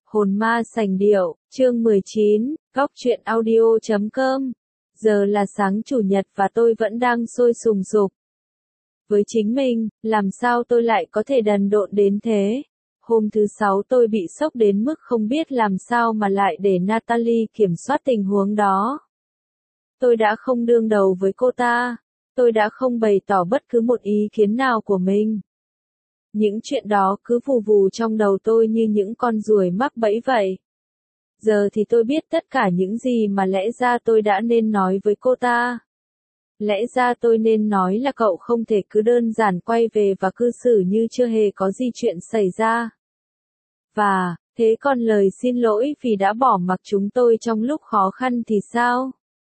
Hồn ma sành điệu, chương 19, góc truyện audio.com. Giờ là sáng chủ nhật và tôi vẫn đang sôi sùng sục với chính mình, làm sao tôi lại có thể đần độn đến thế? Hôm thứ Sáu tôi bị sốc đến mức không biết làm sao mà lại để Natalie kiểm soát tình huống đó. Tôi đã không đương đầu với cô ta. Tôi đã không bày tỏ bất cứ một ý kiến nào của mình. Những chuyện đó cứ vù vù trong đầu tôi như những con ruồi mắc bẫy vậy. Giờ thì tôi biết tất cả những gì mà lẽ ra tôi đã nên nói với cô ta. Lẽ ra tôi nên nói là cậu không thể cứ đơn giản quay về và cư xử như chưa hề có gì chuyện xảy ra. Và, thế còn lời xin lỗi vì đã bỏ mặc chúng tôi trong lúc khó khăn thì sao?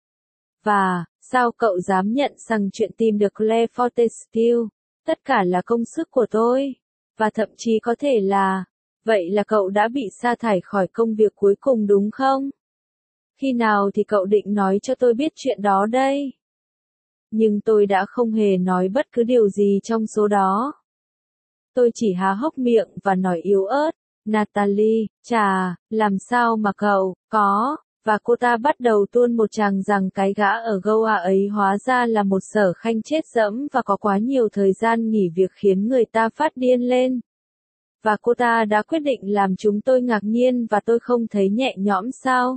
Và, sao cậu dám nhận rằng chuyện tìm được Claire Fortescue, tất cả là công sức của tôi? Và thậm chí có thể là, vậy là cậu đã bị sa thải khỏi công việc cuối cùng đúng không? Khi nào thì cậu định nói cho tôi biết chuyện đó đây? Nhưng tôi đã không hề nói bất cứ điều gì trong số đó. Tôi chỉ há hốc miệng và nói yếu ớt, Natalie, chà, làm sao mà cậu, có, và cô ta bắt đầu tuôn một tràng rằng cái gã ở Goa ấy hóa ra là một sở khanh chết dẫm và có quá nhiều thời gian nghỉ việc khiến người ta phát điên lên. Và cô ta đã quyết định làm chúng tôi ngạc nhiên và tôi không thấy nhẹ nhõm sao?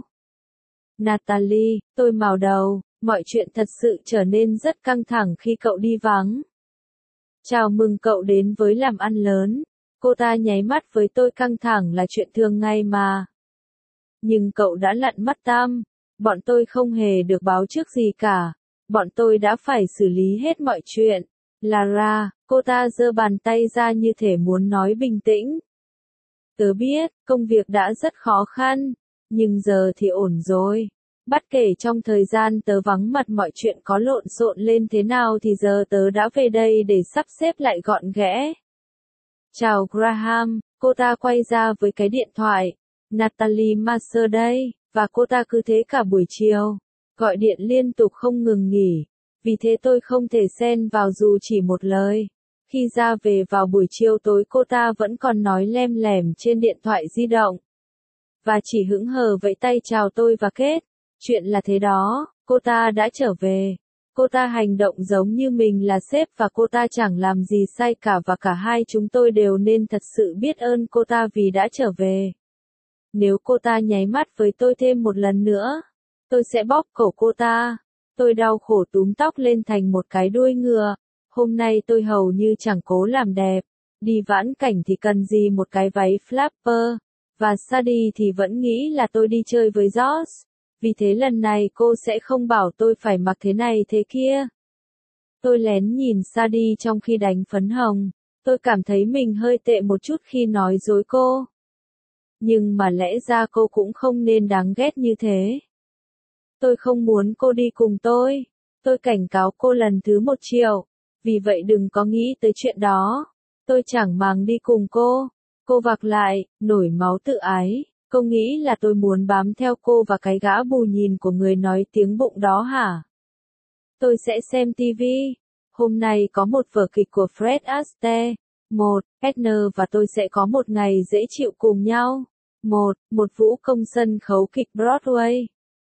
Natalie, tôi mào đầu, mọi chuyện thật sự trở nên rất căng thẳng khi cậu đi vắng. Chào mừng cậu đến với làm ăn lớn. Cô ta nháy mắt với tôi, căng thẳng là chuyện thường ngày mà. Nhưng cậu đã lặn mắt tam. Bọn tôi không hề được báo trước gì cả. Bọn tôi đã phải xử lý hết mọi chuyện. Lara, cô ta giơ bàn tay ra như thể muốn nói bình tĩnh. Tớ biết, công việc đã rất khó khăn. Nhưng giờ thì ổn rồi. Bất kể trong thời gian tớ vắng mặt mọi chuyện có lộn xộn lên thế nào thì giờ tớ đã về đây để sắp xếp lại gọn ghẽ. Chào Graham, cô ta quay ra với cái điện thoại. Natalie Mercer đây, và cô ta cứ thế cả buổi chiều. Gọi điện liên tục không ngừng nghỉ. Vì thế tôi không thể xen vào dù chỉ một lời. Khi ra về vào buổi chiều tối cô ta vẫn còn nói lem lẻm trên điện thoại di động. Và chỉ hững hờ vẫy tay chào tôi và kết. Chuyện là thế đó, cô ta đã trở về. Cô ta hành động giống như mình là sếp và cô ta chẳng làm gì sai cả và cả hai chúng tôi đều nên thật sự biết ơn cô ta vì đã trở về. Nếu cô ta nháy mắt với tôi thêm một lần nữa, tôi sẽ bóp cổ cô ta. Tôi đau khổ túm tóc lên thành một cái đuôi ngựa. Hôm nay tôi hầu như chẳng cố làm đẹp. Đi vãn cảnh thì cần gì một cái váy flapper. Và Sadie thì vẫn nghĩ là tôi đi chơi với George. Vì thế lần này cô sẽ không bảo tôi phải mặc thế này thế kia. Tôi lén nhìn Sadie trong khi đánh phấn hồng. Tôi cảm thấy mình hơi tệ một chút khi nói dối cô. Nhưng mà lẽ ra cô cũng không nên đáng ghét như thế. Tôi không muốn cô đi cùng tôi. Tôi cảnh cáo cô lần thứ 1 triệu. Vì vậy đừng có nghĩ tới chuyện đó. Tôi chẳng màng đi cùng cô. Cô vạc lại, nổi máu tự ái. Cô nghĩ là tôi muốn bám theo cô và cái gã bù nhìn của người nói tiếng bụng đó hả? Tôi sẽ xem TV. Hôm nay có một vở kịch của Fred Astaire. Edna và tôi sẽ có một ngày dễ chịu cùng nhau. Một vũ công sân khấu kịch Broadway.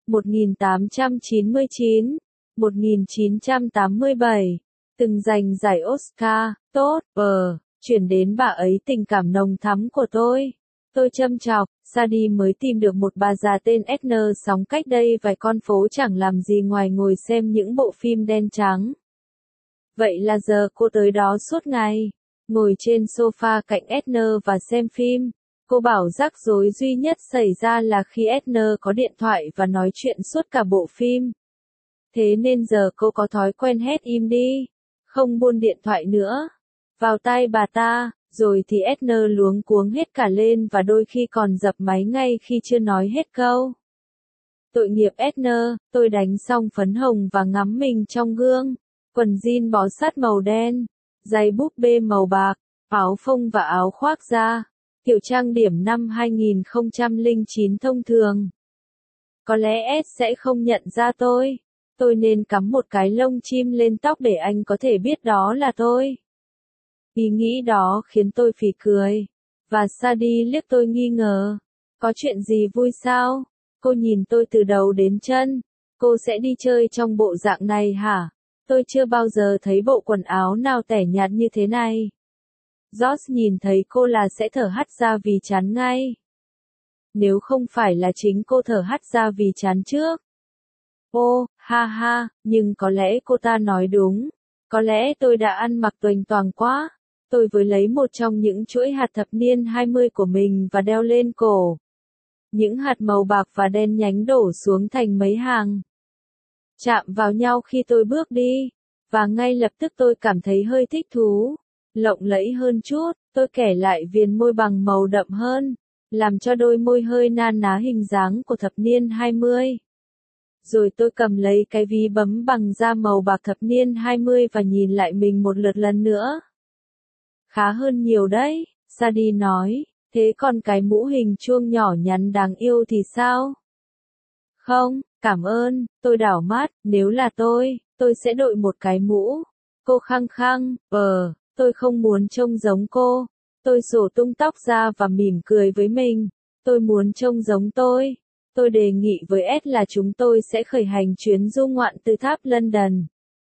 1899, 1987. Từng giành giải Oscar. Tốt, chuyển đến bà ấy tình cảm nồng thắm của tôi. Tôi châm chọc, Sadie mới tìm được một bà già tên Edna sống cách đây vài con phố chẳng làm gì ngoài ngồi xem những bộ phim đen trắng. Vậy là giờ cô tới đó suốt ngày, ngồi trên sofa cạnh Edna và xem phim. Cô bảo rắc rối duy nhất xảy ra là khi Edna có điện thoại và nói chuyện suốt cả bộ phim. Thế nên giờ cô có thói quen hét im đi, không buôn điện thoại nữa, vào tai bà ta. Rồi thì Edna luống cuống hết cả lên và đôi khi còn dập máy ngay khi chưa nói hết câu. Tội nghiệp Edna, tôi đánh xong phấn hồng và ngắm mình trong gương. Quần jean bó sát màu đen, giày búp bê màu bạc, áo phông và áo khoác da. Kiểu trang điểm năm 2009 thông thường. Có lẽ Ed sẽ không nhận ra tôi. Tôi nên cắm một cái lông chim lên tóc để anh có thể biết đó là tôi. Ý nghĩ đó khiến tôi phì cười. Và Sadie liếc tôi nghi ngờ. Có chuyện gì vui sao? Cô nhìn tôi từ đầu đến chân. Cô sẽ đi chơi trong bộ dạng này hả? Tôi chưa bao giờ thấy bộ quần áo nào tẻ nhạt như thế này. George nhìn thấy cô là sẽ thở hắt ra vì chán ngay. Nếu không phải là chính cô thở hắt ra vì chán trước. Ô, ha ha, nhưng có lẽ cô ta nói đúng. Có lẽ tôi đã ăn mặc toành toàng quá. Tôi vừa lấy một trong những chuỗi hạt thập niên 20 của mình và đeo lên cổ. Những hạt màu bạc và đen nhánh đổ xuống thành mấy hàng. Chạm vào nhau khi tôi bước đi. Và ngay lập tức tôi cảm thấy hơi thích thú. Lộng lẫy hơn chút, tôi kẻ lại viền môi bằng màu đậm hơn. Làm cho đôi môi hơi na ná hình dáng của thập niên 20. Rồi tôi cầm lấy cái ví bấm bằng da màu bạc thập niên 20 và nhìn lại mình một lượt lần nữa. Khá hơn nhiều đấy, Sadie nói, thế còn cái mũ hình chuông nhỏ nhắn đáng yêu thì sao? Không, cảm ơn, tôi đảo mắt, nếu là tôi sẽ đội một cái mũ. Cô khăng khăng, tôi không muốn trông giống cô. Tôi xổ tung tóc ra và mỉm cười với mình. Tôi muốn trông giống tôi. Tôi đề nghị với Ed là chúng tôi sẽ khởi hành chuyến du ngoạn từ tháp London.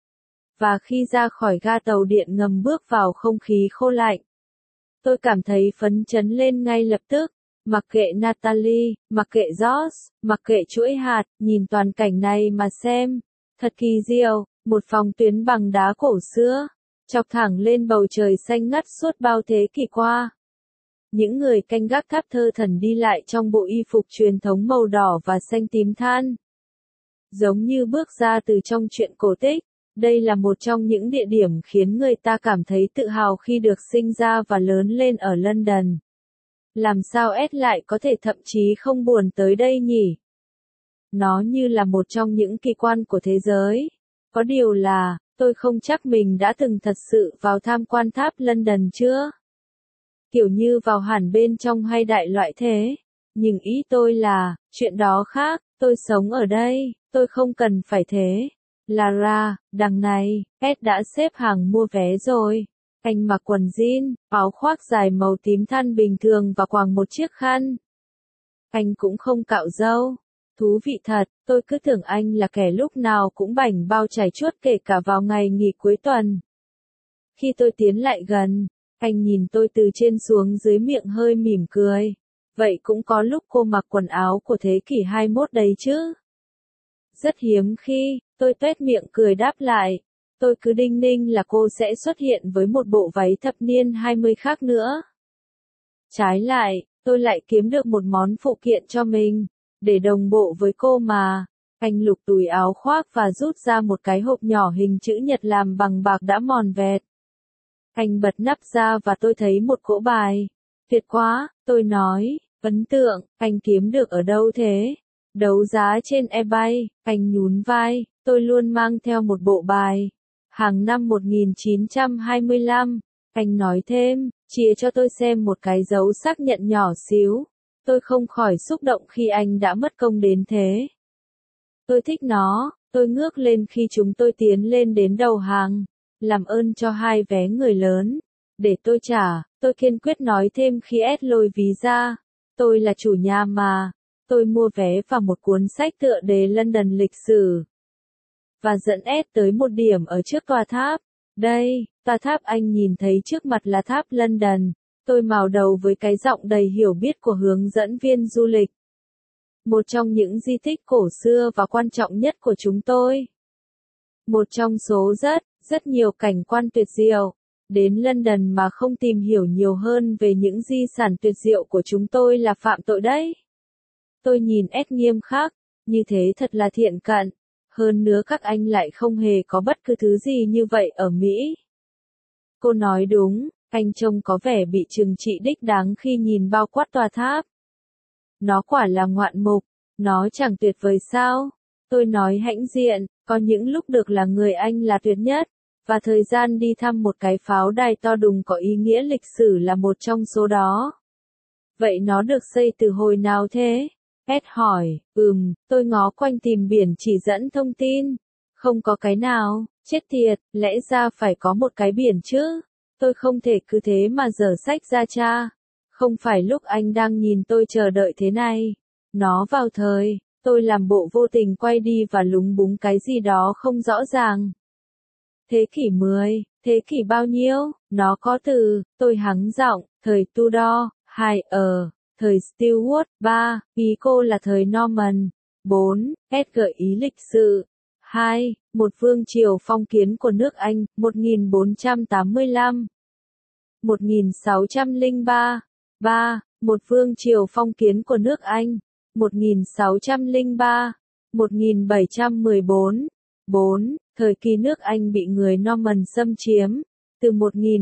Và khi ra khỏi ga tàu điện ngầm bước vào không khí khô lạnh, tôi cảm thấy phấn chấn lên ngay lập tức. Mặc kệ Natalie, mặc kệ George, mặc kệ chuỗi hạt, nhìn toàn cảnh này mà xem. Thật kỳ diệu, một phòng tuyến bằng đá cổ xưa, chọc thẳng lên bầu trời xanh ngắt suốt bao thế kỷ qua. Những người canh gác tháp thơ thần đi lại trong bộ y phục truyền thống màu đỏ và xanh tím than. Giống như bước ra từ trong truyện cổ tích, đây là một trong những địa điểm khiến người ta cảm thấy tự hào khi được sinh ra và lớn lên ở London. Làm sao Ed lại có thể thậm chí không buồn tới đây nhỉ? Nó như là một trong những kỳ quan của thế giới. Có điều là, tôi không chắc mình đã từng thật sự vào tham quan tháp London chưa? Kiểu như vào hẳn bên trong hay đại loại thế. Nhưng ý tôi là, chuyện đó khác, tôi sống ở đây, tôi không cần phải thế. Lara, đằng này, Ed đã xếp hàng mua vé rồi. Anh mặc quần jean, áo khoác dài màu tím than bình thường và quàng một chiếc khăn. Anh cũng không cạo râu. Thú vị thật, tôi cứ tưởng anh là kẻ lúc nào cũng bảnh bao chảy chuốt kể cả vào ngày nghỉ cuối tuần. Khi tôi tiến lại gần, anh nhìn tôi từ trên xuống dưới miệng hơi mỉm cười. Vậy cũng có lúc cô mặc quần áo của thế kỷ 21 đấy chứ. Rất hiếm khi, tôi tuét miệng cười đáp lại. Tôi cứ đinh ninh là cô sẽ xuất hiện với một bộ váy thập niên 20 khác nữa. Trái lại, tôi lại kiếm được một món phụ kiện cho mình, để đồng bộ với cô mà. Anh lục túi áo khoác và rút ra một cái hộp nhỏ hình chữ nhật làm bằng bạc đã mòn vẹt. Anh bật nắp ra và tôi thấy một cỗ bài. Tuyệt quá, tôi nói, ấn tượng, anh kiếm được ở đâu thế? Đấu giá trên eBay, anh nhún vai, tôi luôn mang theo một bộ bài. Hàng năm 1925, anh nói thêm, chia cho tôi xem một cái dấu xác nhận nhỏ xíu. Tôi không khỏi xúc động khi anh đã mất công đến thế. Tôi thích nó, tôi ngước lên khi chúng tôi tiến lên đến đầu hàng. Làm ơn cho 2 vé người lớn. Để tôi trả, tôi kiên quyết nói thêm khi Ed lôi ví ra. Tôi là chủ nhà mà. Tôi mua vé và một cuốn sách tựa đề London lịch sử. Và dẫn Ed tới một điểm ở trước tòa tháp. Đây, tòa tháp anh nhìn thấy trước mặt là tháp London. Tôi mào đầu với cái giọng đầy hiểu biết của hướng dẫn viên du lịch. Một trong những di tích cổ xưa và quan trọng nhất của chúng tôi. Một trong số rất nhiều cảnh quan tuyệt diệu. Đến London mà không tìm hiểu nhiều hơn về những di sản tuyệt diệu của chúng tôi là phạm tội đấy. Tôi nhìn Ed nghiêm khắc, như thế thật là thiện cận. Hơn nữa các anh lại không hề có bất cứ thứ gì như vậy ở Mỹ. Cô nói đúng, anh trông có vẻ bị trừng trị đích đáng khi nhìn bao quát tòa tháp. Nó quả là ngoạn mục, nó chẳng tuyệt vời sao? Tôi nói hãnh diện, có những lúc được là người anh là tuyệt nhất, và thời gian đi thăm một cái pháo đài to đùng có ý nghĩa lịch sử là một trong số đó. Vậy nó được xây từ hồi nào thế? Ed hỏi, tôi ngó quanh tìm biển chỉ dẫn thông tin. Không có cái nào, chết tiệt, lẽ ra phải có một cái biển chứ. Tôi không thể cứ thế mà dở sách ra tra. Không phải lúc anh đang nhìn tôi chờ đợi thế này. Nó vào thời, tôi làm bộ vô tình quay đi và lúng búng cái gì đó không rõ ràng. Thế kỷ 10, thế kỷ bao nhiêu? Nó có từ, tôi hắng giọng, thời Tudor, 2, thời Stuart, 3, ý cô là thời Norman, 4, S gợi ý lịch sự, 2, một vương triều phong kiến của nước Anh, 1485, 1603, 3, một vương triều phong kiến của nước Anh, 1603, 1714, 4, thời kỳ nước Anh bị người Norman xâm chiếm, từ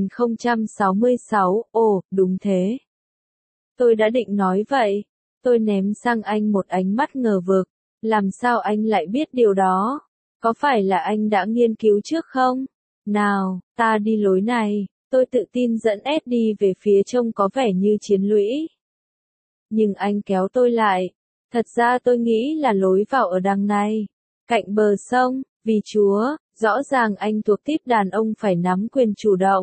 1066, ồ, đúng thế. Tôi đã định nói vậy. Tôi ném sang anh một ánh mắt ngờ vực. Làm sao anh lại biết điều đó? Có phải là anh đã nghiên cứu trước không? Nào, ta đi lối này. Tôi tự tin dẫn Ed đi về phía trông có vẻ như chiến lũy. Nhưng anh kéo tôi lại. Thật ra tôi nghĩ là lối vào ở đằng này. Cạnh bờ sông, vì Chúa, rõ ràng anh thuộc típ đàn ông phải nắm quyền chủ động.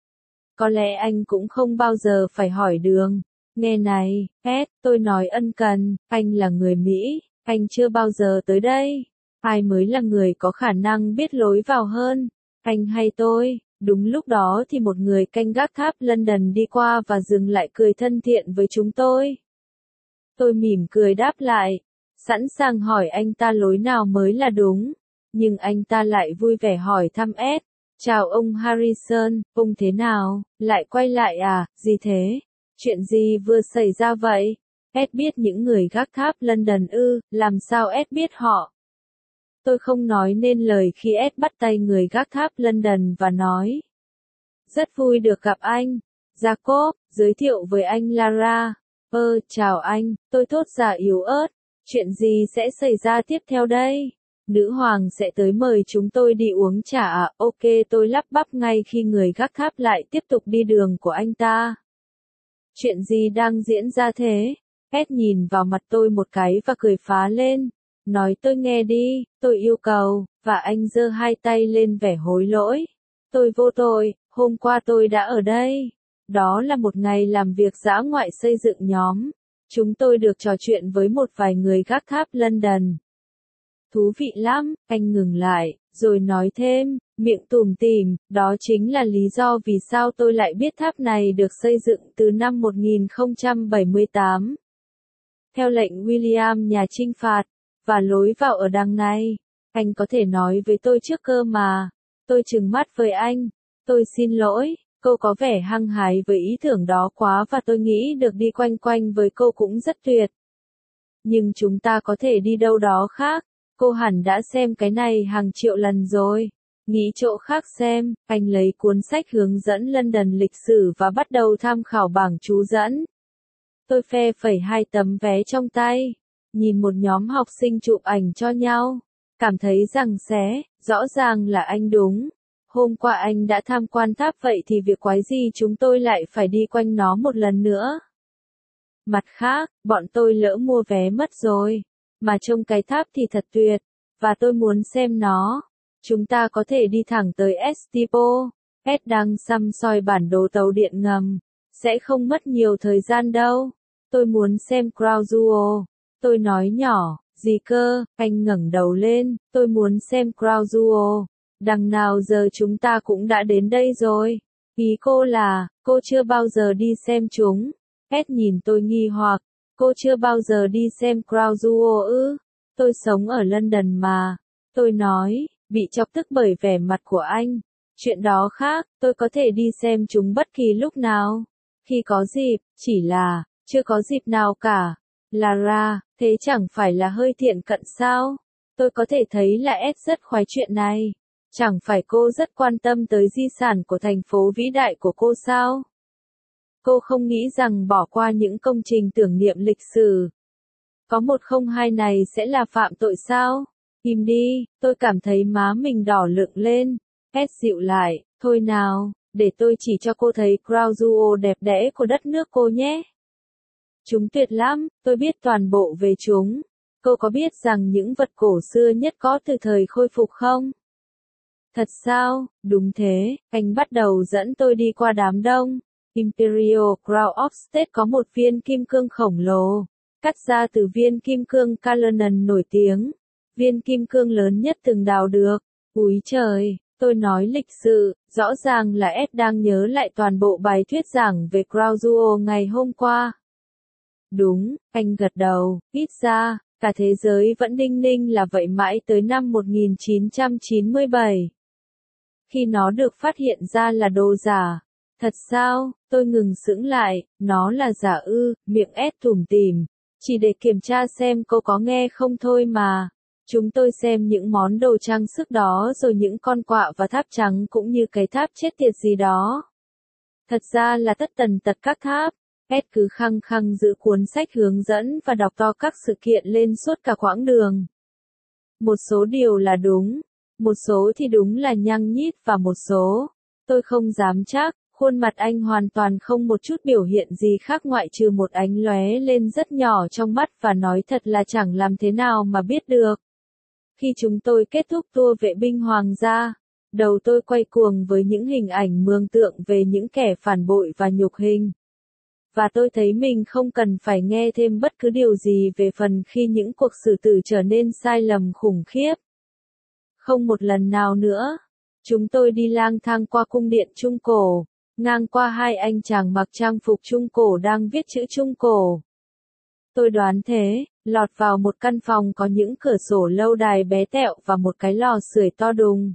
Có lẽ anh cũng không bao giờ phải hỏi đường. Nghe này, Ed, tôi nói ân cần, anh là người Mỹ, anh chưa bao giờ tới đây. Ai mới là người có khả năng biết lối vào hơn, anh hay tôi? Đúng lúc đó thì một người canh gác tháp London đi qua và dừng lại cười thân thiện với chúng tôi. Tôi mỉm cười đáp lại, sẵn sàng hỏi anh ta lối nào mới là đúng. Nhưng anh ta lại vui vẻ hỏi thăm Ed. Chào ông Harrison, ông thế nào? Lại quay lại à, gì thế? Chuyện gì vừa xảy ra vậy? Ed biết những người gác tháp London ư, làm sao Ed biết họ? Tôi không nói nên lời khi Ed bắt tay người gác tháp London và nói. Rất vui được gặp anh. Jacob, giới thiệu với anh Lara. Chào anh, tôi thốt ra yếu ớt. Chuyện gì sẽ xảy ra tiếp theo đây? Nữ hoàng sẽ tới mời chúng tôi đi uống trà à? Ok, tôi lắp bắp ngay khi người gác tháp lại tiếp tục đi đường của anh ta. Chuyện gì đang diễn ra thế? Ed nhìn vào mặt tôi một cái và cười phá lên. Nói tôi nghe đi, tôi yêu cầu, và anh giơ hai tay lên vẻ hối lỗi. Tôi vô tội, hôm qua tôi đã ở đây. Đó là một ngày làm việc dã ngoại xây dựng nhóm. Chúng tôi được trò chuyện với một vài người gác tháp London. Thú vị lắm, anh ngừng lại, rồi nói thêm, miệng tủm tỉm, đó chính là lý do vì sao tôi lại biết tháp này được xây dựng từ năm 1078. Theo lệnh William nhà chinh phạt, và lối vào ở đằng này. Anh có thể nói với tôi trước cơ mà. Tôi trừng mắt với anh. Tôi xin lỗi, cô có vẻ hăng hái với ý tưởng đó quá và tôi nghĩ được đi quanh quanh với cô cũng rất tuyệt. Nhưng chúng ta có thể đi đâu đó khác. Cô hẳn đã xem cái này hàng triệu lần rồi. Nghĩ chỗ khác xem, anh lấy cuốn sách hướng dẫn London lịch sử và bắt đầu tham khảo bảng chú dẫn. Tôi phe phẩy hai tấm vé trong tay. Nhìn một nhóm học sinh chụp ảnh cho nhau. Cảm thấy rằng rõ ràng là anh đúng. Hôm qua anh đã tham quan tháp vậy thì việc quái gì chúng tôi lại phải đi quanh nó một lần nữa. Mặt khác, bọn tôi lỡ mua vé mất rồi. Mà trông cái tháp thì thật tuyệt. Và tôi muốn xem nó. Chúng ta có thể đi thẳng tới Estipo. Ed đang săm soi bản đồ tàu điện ngầm. Sẽ không mất nhiều thời gian đâu. Tôi muốn xem Crown Jewel. Tôi nói nhỏ, gì cơ, anh ngẩng đầu lên, tôi muốn xem Crown Jewel. Đằng nào giờ chúng ta cũng đã đến đây rồi. Ý cô là, cô chưa bao giờ đi xem chúng. Ed nhìn tôi nghi hoặc, cô chưa bao giờ đi xem Crown Jewel ư? Tôi sống ở London mà. Tôi nói, bị chọc tức bởi vẻ mặt của anh. Chuyện đó khác, tôi có thể đi xem chúng bất kỳ lúc nào. Khi có dịp, chỉ là, chưa có dịp nào cả. Lara, thế chẳng phải là hơi thiện cận sao? Tôi có thể thấy là Ed rất khoái chuyện này. Chẳng phải cô rất quan tâm tới di sản của thành phố vĩ đại của cô sao? Cô không nghĩ rằng bỏ qua những công trình tưởng niệm lịch sử. Có 102 này sẽ là phạm tội sao? Im đi, tôi cảm thấy má mình đỏ lựng lên. Ed dịu lại, thôi nào, để tôi chỉ cho cô thấy Crown Jewel đẹp đẽ của đất nước cô nhé. Chúng tuyệt lắm, tôi biết toàn bộ về chúng. Cô có biết rằng những vật cổ xưa nhất có từ thời khôi phục không? Thật sao? Đúng thế, anh bắt đầu dẫn tôi đi qua đám đông. Imperial Crown of State có một viên kim cương khổng lồ, cắt ra từ viên kim cương Cullinan nổi tiếng, viên kim cương lớn nhất từng đào được. Úi trời, tôi nói lịch sự, rõ ràng là Ed đang nhớ lại toàn bộ bài thuyết giảng về Crown Jewel ngày hôm qua. Đúng, anh gật đầu, ít ra, cả thế giới vẫn đinh ninh là vậy mãi tới năm 1997. Khi nó được phát hiện ra là đồ giả. Thật sao, tôi ngừng sững lại, nó là giả ư, miệng Ed tủm tỉm, chỉ để kiểm tra xem cô có nghe không thôi mà. Chúng tôi xem những món đồ trang sức đó rồi những con quạ và tháp trắng cũng như cái tháp chết tiệt gì đó. Thật ra là tất tần tật các tháp. Ed cứ khăng khăng giữ cuốn sách hướng dẫn và đọc to các sự kiện lên suốt cả quãng đường. Một số điều là đúng, một số thì đúng là nhăng nhít và một số, tôi không dám chắc. Khuôn mặt anh hoàn toàn không một chút biểu hiện gì khác ngoại trừ một ánh lóe lên rất nhỏ trong mắt và nói thật là chẳng làm thế nào mà biết được. Khi chúng tôi kết thúc tour vệ binh hoàng gia, đầu tôi quay cuồng với những hình ảnh mường tượng về những kẻ phản bội và nhục hình. Và tôi thấy mình không cần phải nghe thêm bất cứ điều gì về phần khi những cuộc xử tử trở nên sai lầm khủng khiếp. Không một lần nào nữa. Chúng tôi đi lang thang qua cung điện Trung Cổ, ngang qua hai anh chàng mặc trang phục Trung Cổ đang viết chữ Trung Cổ. Tôi đoán thế, lọt vào một căn phòng có những cửa sổ lâu đài bé tẹo và một cái lò sưởi to đùng.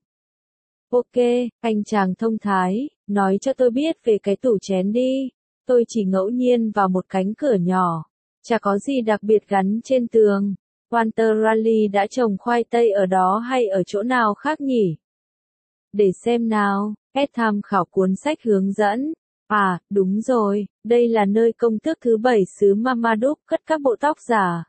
Ok, anh chàng thông thái, nói cho tôi biết về cái tủ chén đi. Tôi chỉ ngẫu nhiên vào một cánh cửa nhỏ, chả có gì đặc biệt gắn trên tường. Walter Raleigh đã trồng khoai tây ở đó hay ở chỗ nào khác nhỉ? Để xem nào, Ed tham khảo cuốn sách hướng dẫn. À, đúng rồi, đây là nơi công tước thứ 7 xứ Marmaduke cất các bộ tóc giả.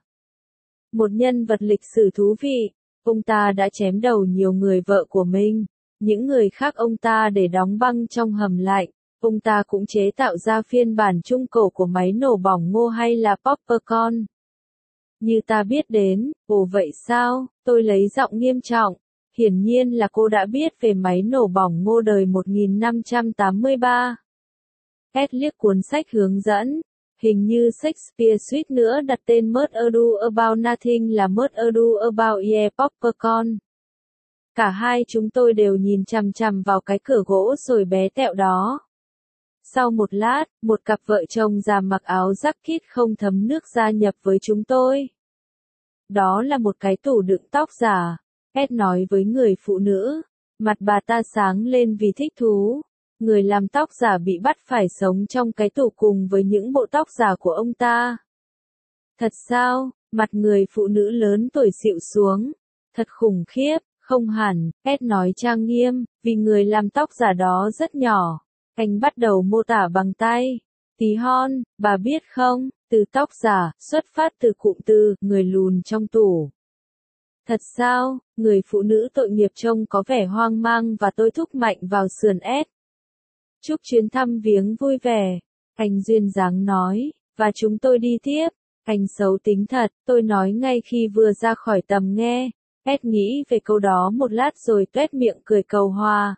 Một nhân vật lịch sử thú vị, ông ta đã chém đầu nhiều người vợ của mình, những người khác ông ta để đóng băng trong hầm lạnh. Ông ta cũng chế tạo ra phiên bản trung cổ của máy nổ bỏng ngô hay là popcorn. Như ta biết đến, ồ vậy sao, tôi lấy giọng nghiêm trọng. Hiển nhiên là cô đã biết về máy nổ bỏng ngô đời 1583. Ed liếc cuốn sách hướng dẫn. Hình như Shakespeare suýt nữa đặt tên Murder About Nothing là Murder About Yeah Popcorn. Cả hai chúng tôi đều nhìn chằm chằm vào cái cửa gỗ rồi bé tẹo đó. Sau một lát, một cặp vợ chồng già mặc áo jacket không thấm nước gia nhập với chúng tôi. Đó là một cái tủ đựng tóc giả, Ed nói với người phụ nữ. Mặt bà ta sáng lên vì thích thú. Người làm tóc giả bị bắt phải sống trong cái tủ cùng với những bộ tóc giả của ông ta. Thật sao? Mặt người phụ nữ lớn tuổi xịu xuống. Thật khủng khiếp, không hẳn, Ed nói trang nghiêm, vì người làm tóc giả đó rất nhỏ. Anh bắt đầu mô tả bằng tay. Tí hon, bà biết không, từ tóc giả, xuất phát từ cụm từ, người lùn trong tủ. Thật sao, người phụ nữ tội nghiệp trông có vẻ hoang mang và tôi thúc mạnh vào sườn Ed. Chúc chuyến thăm viếng vui vẻ, anh duyên dáng nói, và chúng tôi đi tiếp. Anh xấu tính thật, tôi nói ngay khi vừa ra khỏi tầm nghe. Ed nghĩ về câu đó một lát rồi tuét miệng cười cầu hòa.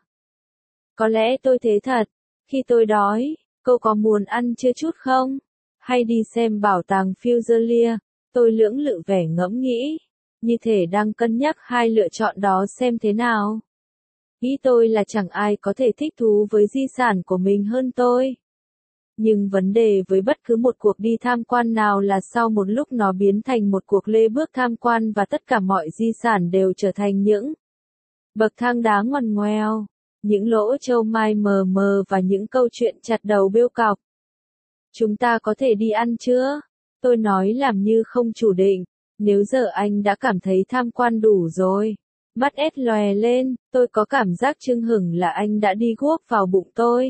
Có lẽ tôi thế thật. Khi tôi đói, cô có muốn ăn trưa chút không? Hay đi xem bảo tàng Fusilier? Tôi lưỡng lự vẻ ngẫm nghĩ. Như thể đang cân nhắc hai lựa chọn đó xem thế nào. Ý tôi là chẳng ai có thể thích thú với di sản của mình hơn tôi. Nhưng vấn đề với bất cứ một cuộc đi tham quan nào là sau một lúc nó biến thành một cuộc lê bước tham quan và tất cả mọi di sản đều trở thành những bậc thang đá ngoằn ngoèo, những lỗ châu mai mờ mờ và những câu chuyện chặt đầu bêu cọc. Chúng ta có thể đi ăn chưa? Tôi nói làm như không chủ định. Nếu giờ anh đã cảm thấy tham quan đủ rồi. Mắt Ed lòe lên, tôi có cảm giác chưng hửng là anh đã đi guốc vào bụng tôi.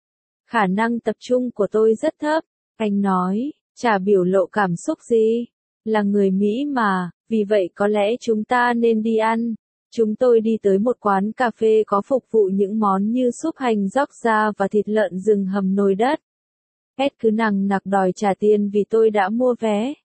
Khả năng tập trung của tôi rất thấp, anh nói, chả biểu lộ cảm xúc gì. Là người Mỹ mà, vì vậy có lẽ chúng ta nên đi ăn. Chúng tôi đi tới một quán cà phê có phục vụ những món như súp hành róc da và thịt lợn rừng hầm nồi đất. Ed cứ nằng nặc đòi trả tiền vì tôi đã mua vé.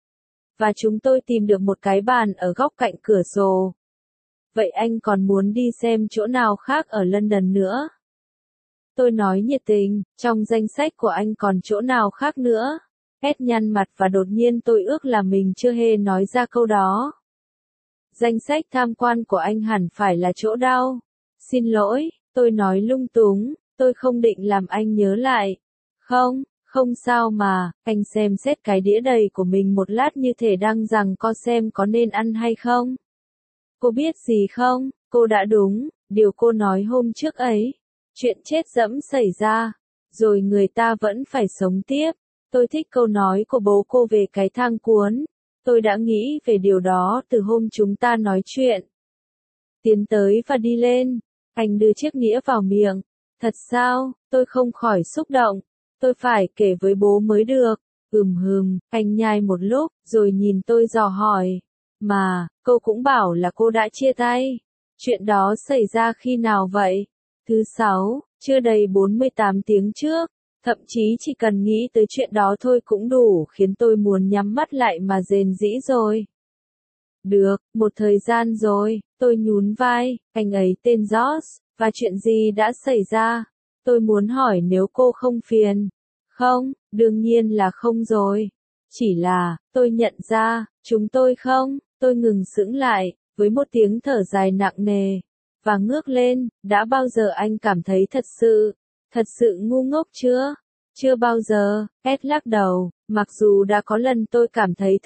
Và chúng tôi tìm được một cái bàn ở góc cạnh cửa sổ. Vậy anh còn muốn đi xem chỗ nào khác ở London nữa? Tôi nói nhiệt tình, trong danh sách của anh còn chỗ nào khác nữa? S nhăn mặt và đột nhiên tôi ước là mình chưa hề nói ra câu đó. Danh sách tham quan của anh hẳn phải là chỗ đau. Xin lỗi, tôi nói lung túng, tôi không định làm anh nhớ lại. Không, không sao mà, anh xem xét cái đĩa đầy của mình một lát như thể đang rằng co xem có nên ăn hay không. Cô biết gì không, cô đã đúng, điều cô nói hôm trước ấy. Chuyện chết dẫm xảy ra, rồi người ta vẫn phải sống tiếp. Tôi thích câu nói của bố cô về cái thang cuốn. Tôi đã nghĩ về điều đó từ hôm chúng ta nói chuyện. Tiến tới và đi lên. Anh đưa chiếc nĩa vào miệng. Thật sao, tôi không khỏi xúc động. Tôi phải kể với bố mới được. Anh nhai một lúc, rồi nhìn tôi dò hỏi. Mà, cô cũng bảo là cô đã chia tay. Chuyện đó xảy ra khi nào vậy? Thứ Sáu, chưa đầy 48 tiếng trước. Thậm chí chỉ cần nghĩ tới chuyện đó thôi cũng đủ khiến tôi muốn nhắm mắt lại mà rền rĩ rồi. Được, một thời gian rồi, tôi nhún vai, anh ấy tên George, và chuyện gì đã xảy ra? Tôi muốn hỏi nếu cô không phiền. Không, đương nhiên là không rồi. Chỉ là, tôi nhận ra, chúng tôi không, tôi ngừng sững lại, với một tiếng thở dài nặng nề. Và ngước lên, đã bao giờ anh cảm thấy thật sự ngu ngốc chưa? Chưa bao giờ, Ed lắc đầu, mặc dù đã có lần tôi cảm thấy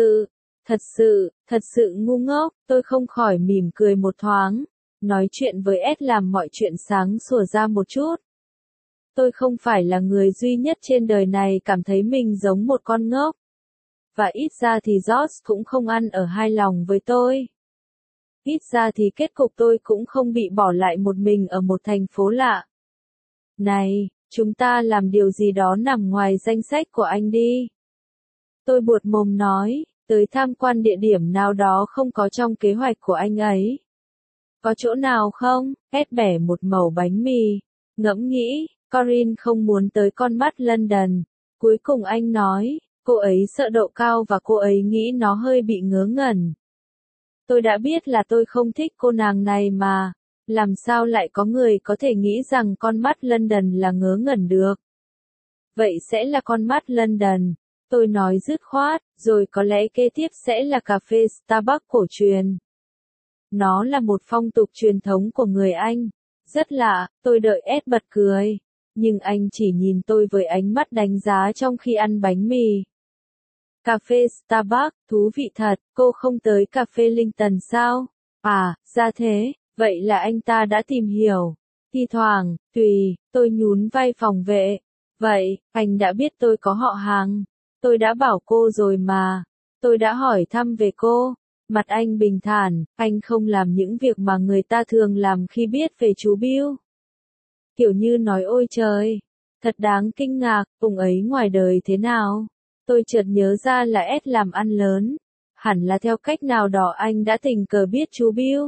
thật sự ngu ngốc, tôi không khỏi mỉm cười một thoáng. Nói chuyện với Ed làm mọi chuyện sáng sủa ra một chút. Tôi không phải là người duy nhất trên đời này cảm thấy mình giống một con ngốc. Và ít ra thì George cũng không ăn ở hai lòng với tôi. Ít ra thì kết cục tôi cũng không bị bỏ lại một mình ở một thành phố lạ. Này, chúng ta làm điều gì đó nằm ngoài danh sách của anh đi. Tôi buột mồm nói, tới tham quan địa điểm nào đó không có trong kế hoạch của anh ấy. Có chỗ nào không? Ed bẻ một mẩu bánh mì. Ngẫm nghĩ, Corinne không muốn tới con mắt London. Cuối cùng anh nói, cô ấy sợ độ cao và cô ấy nghĩ nó hơi bị ngớ ngẩn. Tôi đã biết là tôi không thích cô nàng này mà. Làm sao lại có người có thể nghĩ rằng con mắt London là ngớ ngẩn được? Vậy sẽ là con mắt London. Tôi nói dứt khoát, rồi có lẽ kế tiếp sẽ là cà phê Starbucks cổ truyền. Nó là một phong tục truyền thống của người Anh. Rất lạ, tôi đợi Ed bật cười. Nhưng anh chỉ nhìn tôi với ánh mắt đánh giá trong khi ăn bánh mì. Cà phê Starbucks, thú vị thật, cô không tới cà phê Lincoln sao? À, ra thế, vậy là anh ta đã tìm hiểu. Thi thoảng, tôi nhún vai phòng vệ. Vậy, anh đã biết tôi có họ hàng. Tôi đã bảo cô rồi mà. Tôi đã hỏi thăm về cô. Mặt anh bình thản, anh không làm những việc mà người ta thường làm khi biết về chú Bill. Kiểu như nói ôi trời, thật đáng kinh ngạc, ông ấy ngoài đời thế nào? Tôi chợt nhớ ra là Ed làm ăn lớn. Hẳn là theo cách nào đó anh đã tình cờ biết chú Bill.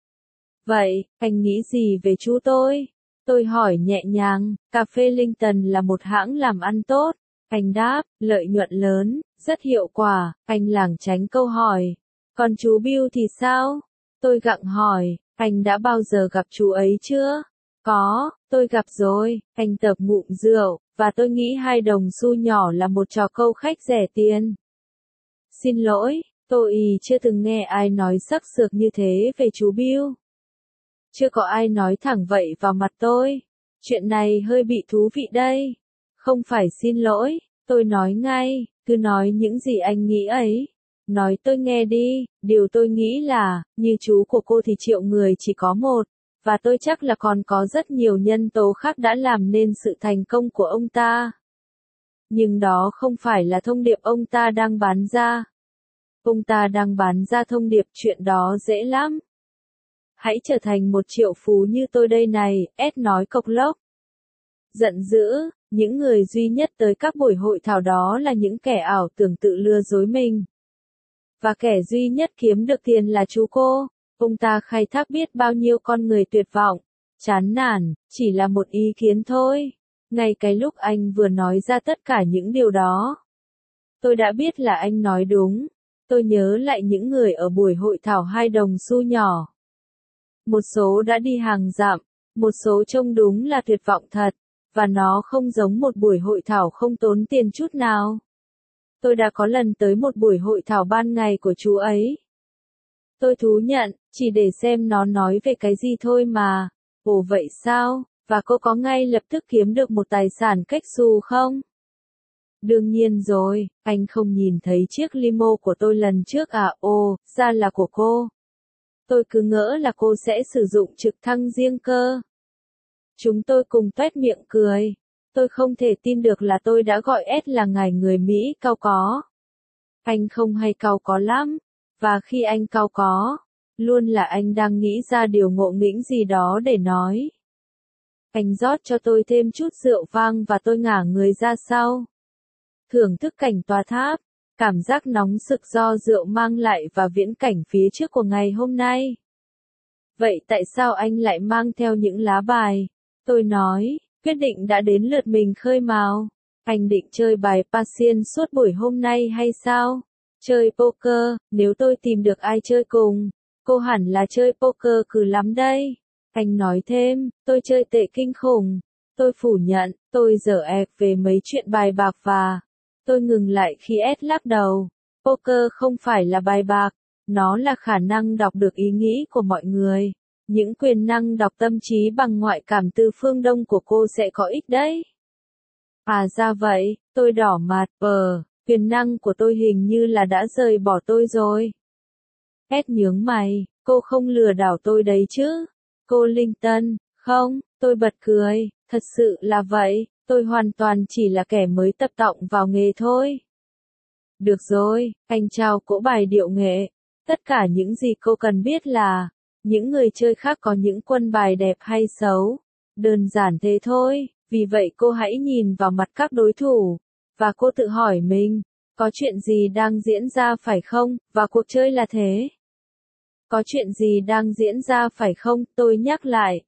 Vậy, anh nghĩ gì về chú tôi? Tôi hỏi nhẹ nhàng, cà phê Lincoln là một hãng làm ăn tốt. Anh đáp, lợi nhuận lớn, rất hiệu quả, anh lảng tránh câu hỏi. Còn chú Bill thì sao? Tôi gặng hỏi, anh đã bao giờ gặp chú ấy chưa? Có, tôi gặp rồi, anh tập ngụm rượu, và tôi nghĩ 2 đồng xu nhỏ là một trò câu khách rẻ tiền. Xin lỗi, tôi chưa từng nghe ai nói sắc sược như thế về chú Bill. Chưa có ai nói thẳng vậy vào mặt tôi. Chuyện này hơi bị thú vị đây. Không phải xin lỗi, tôi nói ngay, cứ nói những gì anh nghĩ ấy. Nói tôi nghe đi, điều tôi nghĩ là, như chú của cô thì triệu người chỉ có một, và tôi chắc là còn có rất nhiều nhân tố khác đã làm nên sự thành công của ông ta. Nhưng đó không phải là thông điệp ông ta đang bán ra. Ông ta đang bán ra thông điệp chuyện đó dễ lắm. Hãy trở thành một triệu phú như tôi đây này, Ed nói cộc lốc. Giận dữ, những người duy nhất tới các buổi hội thảo đó là những kẻ ảo tưởng tự lừa dối mình. Và kẻ duy nhất kiếm được tiền là chú cô. Ông ta khai thác biết bao nhiêu con người tuyệt vọng, chán nản, chỉ là một ý kiến thôi. Ngay cái lúc anh vừa nói ra tất cả những điều đó, tôi đã biết là anh nói đúng. Tôi nhớ lại những người ở buổi hội thảo 2 đồng xu nhỏ. Một số đã đi hàng dặm, Một số trông đúng là tuyệt vọng thật, và nó không giống một buổi hội thảo không tốn tiền chút nào. Tôi đã có lần tới một buổi hội thảo ban ngày của chú ấy. Tôi thú nhận, chỉ để xem nó nói về cái gì thôi mà. Ồ vậy sao? Và cô có ngay lập tức kiếm được một tài sản cách xù không? Đương nhiên rồi, anh không nhìn thấy chiếc limo của tôi lần trước à? Ồ, ra là của cô. Tôi cứ ngỡ là cô sẽ sử dụng trực thăng riêng cơ. Chúng tôi cùng toét miệng cười. Tôi không thể tin được là tôi đã gọi S là ngài người Mỹ cao có. Anh không hay cao có lắm. Và khi anh cao có, luôn là anh đang nghĩ ra điều ngộ nghĩnh gì đó để nói. Anh rót cho tôi thêm chút rượu vang và tôi ngả người ra sau. Thưởng thức cảnh tòa tháp, cảm giác nóng sực do rượu mang lại và viễn cảnh phía trước của ngày hôm nay. Vậy tại sao anh lại mang theo những lá bài? Tôi nói, quyết định đã đến lượt mình khơi mào. Anh định chơi bài Patient suốt buổi hôm nay hay sao? Chơi poker, nếu tôi tìm được ai chơi cùng, cô hẳn là chơi poker cừ lắm đây. Anh nói thêm, tôi chơi tệ kinh khủng. Tôi phủ nhận, tôi dở ẹc về mấy chuyện bài bạc và tôi ngừng lại khi S lắc đầu. Poker không phải là bài bạc, nó là khả năng đọc được ý nghĩ của mọi người. Những quyền năng đọc tâm trí bằng ngoại cảm từ phương Đông của cô sẽ có ích đấy. À ra vậy, tôi đỏ mặt, quyền năng của tôi hình như là đã rời bỏ tôi rồi. S nhướng mày, cô không lừa đảo tôi đấy chứ? Cô Linton, không, tôi bật cười, thật sự là vậy, tôi hoàn toàn chỉ là kẻ mới tập tọng vào nghề thôi. Được rồi, anh trao cỗ bài điệu nghệ. Tất cả những gì cô cần biết là, những người chơi khác có những quân bài đẹp hay xấu. Đơn giản thế thôi, vì vậy cô hãy nhìn vào mặt các đối thủ, và cô tự hỏi mình, có chuyện gì đang diễn ra phải không, và cuộc chơi là thế. Có chuyện gì đang diễn ra phải không, tôi nhắc lại.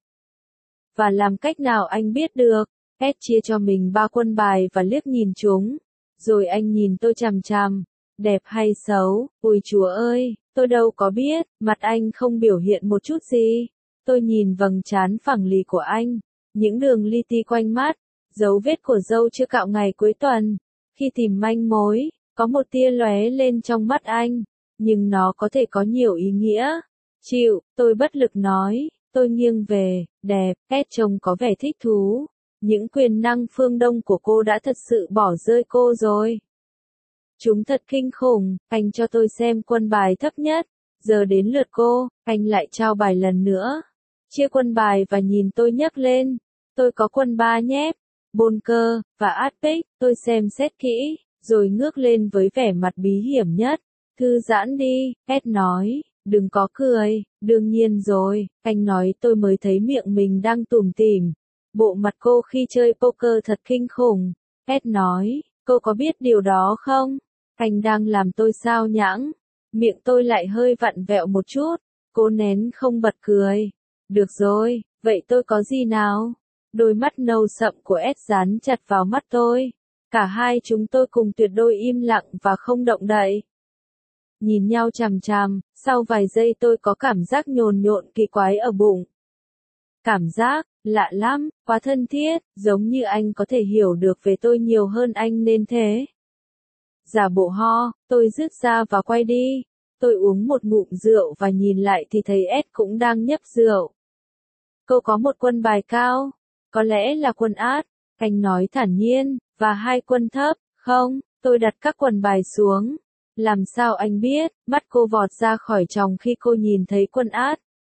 Và làm cách nào anh biết được? S chia cho mình 3 quân bài và liếc nhìn chúng. Rồi anh nhìn tôi chằm chằm. Đẹp hay xấu? Ôi chúa ơi, tôi đâu có biết, mặt anh không biểu hiện một chút gì. Tôi nhìn vầng trán phẳng lì của anh. Những đường li ti quanh mắt. Dấu vết của râu chưa cạo ngày cuối tuần. Khi tìm manh mối, có một tia lóe lên trong mắt anh. Nhưng nó có thể có nhiều ý nghĩa. Chịu, tôi bất lực nói. Tôi nghiêng về, đẹp, S trông có vẻ thích thú. Những quyền năng phương Đông của cô đã thật sự bỏ rơi cô rồi. Chúng thật kinh khủng, anh cho tôi xem quân bài thấp nhất. Giờ đến lượt cô, anh lại trao bài lần nữa. Chia quân bài và nhìn tôi nhấc lên. Tôi có quân 3 nhép, Bunker, và Apex, tôi xem xét kỹ, rồi ngước lên với vẻ mặt bí hiểm nhất. Thư giãn đi, S nói. Đừng có cười, đương nhiên rồi, anh nói tôi mới thấy miệng mình đang tủm tỉm. Bộ mặt cô khi chơi poker thật kinh khủng. S nói, cô có biết điều đó không? Anh đang làm tôi sao nhãng. Miệng tôi lại hơi vặn vẹo một chút. Cô nén không bật cười. Được rồi, vậy tôi có gì nào? Đôi mắt nâu sậm của S dán chặt vào mắt tôi. Cả hai chúng tôi cùng tuyệt đối im lặng và không động đậy. Nhìn nhau chằm chằm, sau vài giây tôi có cảm giác nhồn nhộn kỳ quái ở bụng. Cảm giác, lạ lắm, quá thân thiết, giống như anh có thể hiểu được về tôi nhiều hơn anh nên thế. Giả bộ ho, tôi rứt ra và quay đi. Tôi uống một ngụm rượu và nhìn lại thì thấy S cũng đang nhấp rượu. Cô có một quân bài cao, có lẽ là quân át, anh nói thản nhiên, và 2 quân thấp, không, tôi đặt các quần bài xuống. Làm sao anh biết, mắt cô vọt ra khỏi tròng khi cô nhìn thấy quân át.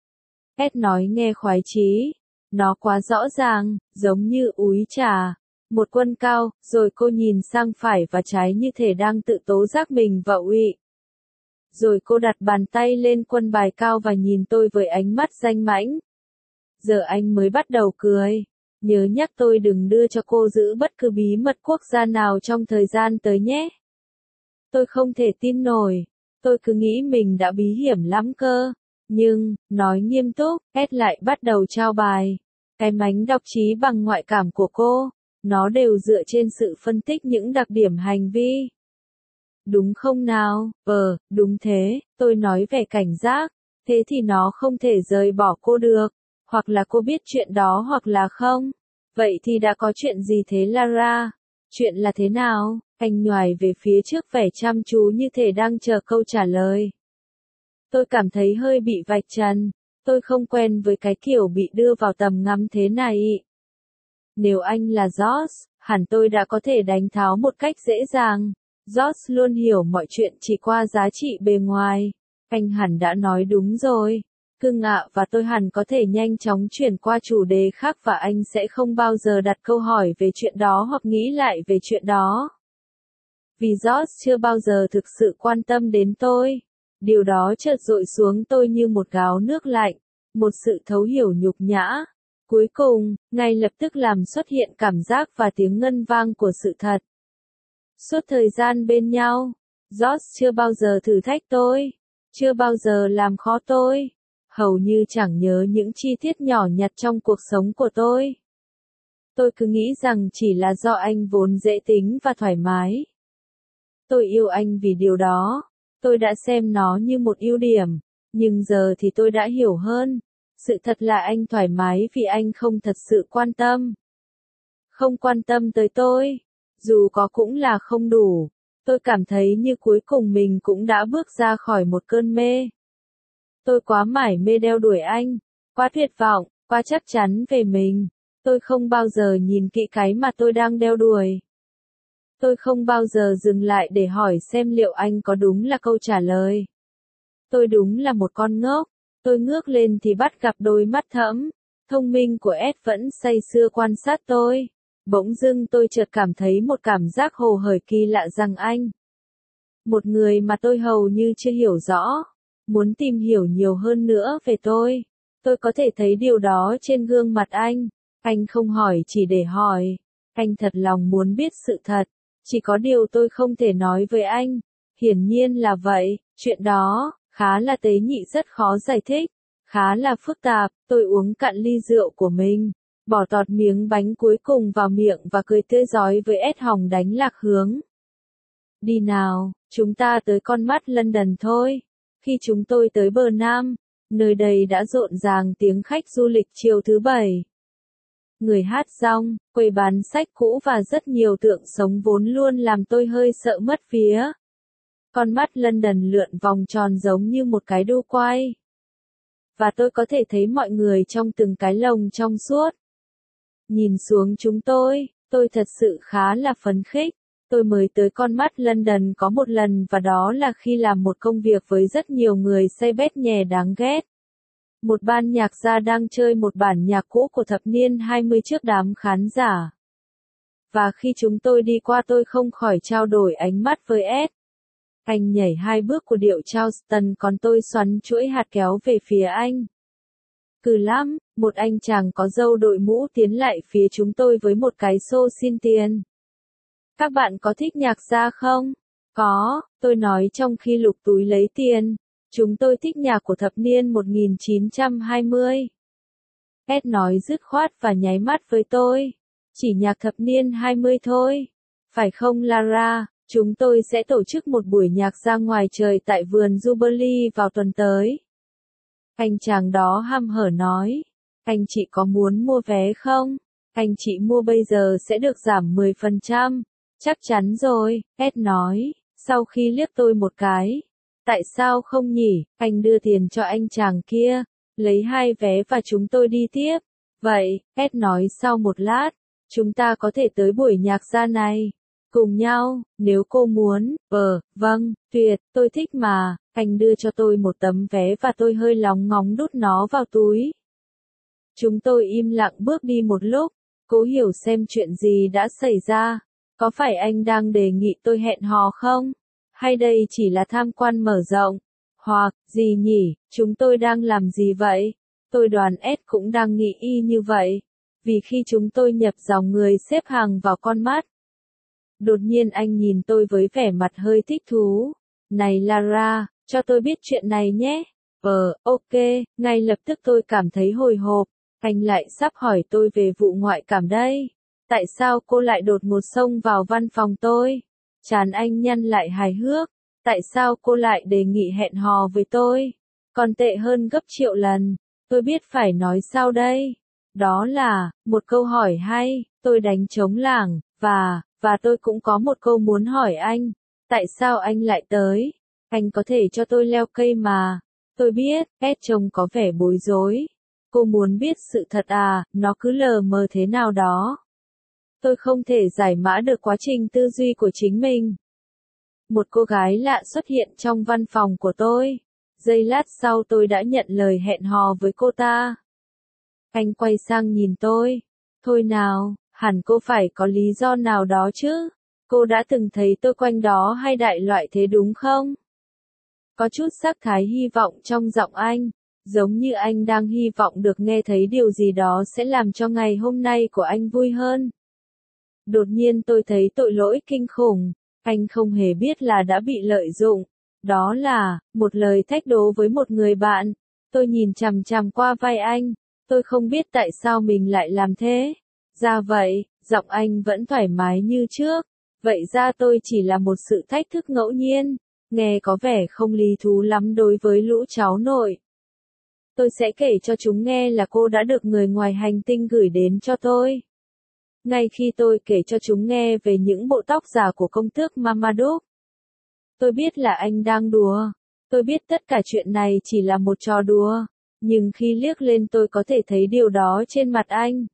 S nói nghe khoái chí. Nó quá rõ ràng, giống như úi trà. Một quân cao, rồi cô nhìn sang phải và trái như thể đang tự tố giác mình và uy. Rồi cô đặt bàn tay lên quân bài cao và nhìn tôi với ánh mắt danh mãnh. Giờ anh mới bắt đầu cười. Nhớ nhắc tôi đừng đưa cho cô giữ bất cứ bí mật quốc gia nào trong thời gian tới nhé. Tôi không thể tin nổi. Tôi cứ nghĩ mình đã bí hiểm lắm cơ. Nhưng, nói nghiêm túc, S lại bắt đầu trao bài. Cái mánh đọc trí bằng ngoại cảm của cô, nó đều dựa trên sự phân tích những đặc điểm hành vi. Đúng không nào? Đúng thế, tôi nói vẻ cảnh giác. Thế thì nó không thể rời bỏ cô được. Hoặc là cô biết chuyện đó hoặc là không. Vậy thì đã có chuyện gì thế Lara? Chuyện là thế nào? Anh nhoài về phía trước vẻ chăm chú như thể đang chờ câu trả lời. Tôi cảm thấy hơi bị vạch trần. Tôi không quen với cái kiểu bị đưa vào tầm ngắm thế này. Nếu anh là George, hẳn tôi đã có thể đánh tháo một cách dễ dàng. George luôn hiểu mọi chuyện chỉ qua giá trị bề ngoài. Anh hẳn đã nói đúng rồi. Cưng ạ, và tôi hẳn có thể nhanh chóng chuyển qua chủ đề khác và anh sẽ không bao giờ đặt câu hỏi về chuyện đó hoặc nghĩ lại về chuyện đó. Vì George chưa bao giờ thực sự quan tâm đến tôi. Điều đó chợt dội xuống tôi như một gáo nước lạnh, một sự thấu hiểu nhục nhã. Cuối cùng, ngay lập tức làm xuất hiện cảm giác và tiếng ngân vang của sự thật. Suốt thời gian bên nhau, George chưa bao giờ thử thách tôi, chưa bao giờ làm khó tôi, hầu như chẳng nhớ những chi tiết nhỏ nhặt trong cuộc sống của tôi. Tôi cứ nghĩ rằng chỉ là do anh vốn dễ tính và thoải mái. Tôi yêu anh vì điều đó, tôi đã xem nó như một ưu điểm, nhưng giờ thì tôi đã hiểu hơn. Sự thật là anh thoải mái vì anh không thật sự quan tâm. Không quan tâm tới tôi, dù có cũng là không đủ. Tôi cảm thấy như cuối cùng mình cũng đã bước ra khỏi một cơn mê. Tôi quá mải mê đeo đuổi anh, quá tuyệt vọng, quá chắc chắn về mình. Tôi không bao giờ nhìn kỹ cái mà tôi đang đeo đuổi. Tôi không bao giờ dừng lại để hỏi xem liệu anh có đúng là câu trả lời. Tôi đúng là một con ngốc. Tôi ngước lên thì bắt gặp đôi mắt thẫm, thông minh của Ed vẫn say sưa quan sát tôi. Bỗng dưng tôi chợt cảm thấy một cảm giác hồ hởi kỳ lạ rằng anh, một người mà tôi hầu như chưa hiểu rõ, muốn tìm hiểu nhiều hơn nữa về tôi. Tôi có thể thấy điều đó trên gương mặt anh. Anh không hỏi chỉ để hỏi. Anh thật lòng muốn biết sự thật. Chỉ có điều tôi không thể nói với anh. Hiển nhiên là vậy, chuyện đó khá là tế nhị, rất khó giải thích, khá là phức tạp. Tôi uống cạn ly rượu của mình, bỏ tọt miếng bánh cuối cùng vào miệng và cười tươi rói với Ed hòng đánh lạc hướng. Đi nào, chúng ta tới con mắt London thôi. Khi chúng tôi tới bờ Nam, nơi đây đã rộn ràng tiếng khách du lịch chiều thứ Bảy. Người hát rong, quầy bán sách cũ và rất nhiều tượng sống vốn luôn làm tôi hơi sợ mất vía. Con mắt London lượn vòng tròn giống như một cái đu quay. Và tôi có thể thấy mọi người trong từng cái lồng trong suốt. Nhìn xuống chúng tôi thật sự khá là phấn khích. Tôi mới tới con mắt London có một lần và đó là khi làm một công việc với rất nhiều người say bét nhè đáng ghét. Một ban nhạc gia đang chơi một bản nhạc cũ của thập niên 20 trước đám khán giả. Và khi chúng tôi đi qua tôi không khỏi trao đổi ánh mắt với Ed. Anh nhảy 2 bước của điệu Charleston còn tôi xoắn chuỗi hạt kéo về phía anh. Cừ lắm, một anh chàng có râu đội mũ tiến lại phía chúng tôi với một cái xô xin tiền. Các bạn có thích nhạc gia không? Có, tôi nói trong khi lục túi lấy tiền. Chúng tôi thích nhạc của thập niên 1920. Ed nói dứt khoát và nháy mắt với tôi. Chỉ nhạc thập niên 20 thôi. Phải không Lara? Chúng tôi sẽ tổ chức một buổi nhạc ra ngoài trời tại vườn Jubilee vào tuần tới. Anh chàng đó hăm hở nói. Anh chị có muốn mua vé không? Anh chị mua bây giờ sẽ được giảm 10%. Chắc chắn rồi, Ed nói, sau khi liếc tôi một cái. Tại sao không nhỉ? Anh đưa tiền cho anh chàng kia, lấy 2 vé và chúng tôi đi tiếp. Vậy, Ed nói sau một lát, chúng ta có thể tới buổi nhạc gia này. Cùng nhau, nếu cô muốn. Vâng, tuyệt, tôi thích mà. Anh đưa cho tôi một tấm vé và tôi hơi lóng ngóng đút nó vào túi. Chúng tôi im lặng bước đi một lúc, cố hiểu xem chuyện gì đã xảy ra. Có phải anh đang đề nghị tôi hẹn hò không? Hay đây chỉ là tham quan mở rộng? Hoặc, gì nhỉ, chúng tôi đang làm gì vậy? Tôi đoán Ed cũng đang nghĩ y như vậy. Vì khi chúng tôi nhập dòng người xếp hàng vào con mắt. Đột nhiên anh nhìn tôi với vẻ mặt hơi thích thú. Này Lara, cho tôi biết chuyện này nhé. Ok, ngay lập tức tôi cảm thấy hồi hộp. Anh lại sắp hỏi tôi về vụ ngoại cảm đây. Tại sao cô lại đột ngột xông vào văn phòng tôi? Trán anh nhăn lại hài hước. Tại sao cô lại đề nghị hẹn hò với tôi? Còn tệ hơn gấp triệu lần. Tôi biết phải nói sao đây. Đó là, một câu hỏi hay, tôi đánh trống lảng, và tôi cũng có một câu muốn hỏi anh. Tại sao anh lại tới? Anh có thể cho tôi leo cây mà. Tôi biết, Ed trông có vẻ bối rối. Cô muốn biết sự thật à, nó cứ lờ mờ thế nào đó. Tôi không thể giải mã được quá trình tư duy của chính mình. Một cô gái lạ xuất hiện trong văn phòng của tôi. Giây lát sau tôi đã nhận lời hẹn hò với cô ta. Anh quay sang nhìn tôi. Thôi nào, hẳn cô phải có lý do nào đó chứ. Cô đã từng thấy tôi quanh đó hay đại loại thế đúng không? Có chút sắc thái hy vọng trong giọng anh, giống như anh đang hy vọng được nghe thấy điều gì đó sẽ làm cho ngày hôm nay của anh vui hơn. Đột nhiên tôi thấy tội lỗi kinh khủng, anh không hề biết là đã bị lợi dụng. Đó là, một lời thách đố với một người bạn. Tôi nhìn chằm chằm qua vai anh, tôi không biết tại sao mình lại làm thế. Ra vậy, giọng anh vẫn thoải mái như trước. Vậy ra tôi chỉ là một sự thách thức ngẫu nhiên, nghe có vẻ không lý thú lắm đối với lũ cháu nội. Tôi sẽ kể cho chúng nghe là cô đã được người ngoài hành tinh gửi đến cho tôi. Ngay khi tôi kể cho chúng nghe về những bộ tóc giả của công tước Marmaduke, tôi biết là anh đang đùa. Tôi biết tất cả chuyện này chỉ là một trò đùa, nhưng khi liếc lên tôi có thể thấy điều đó trên mặt anh.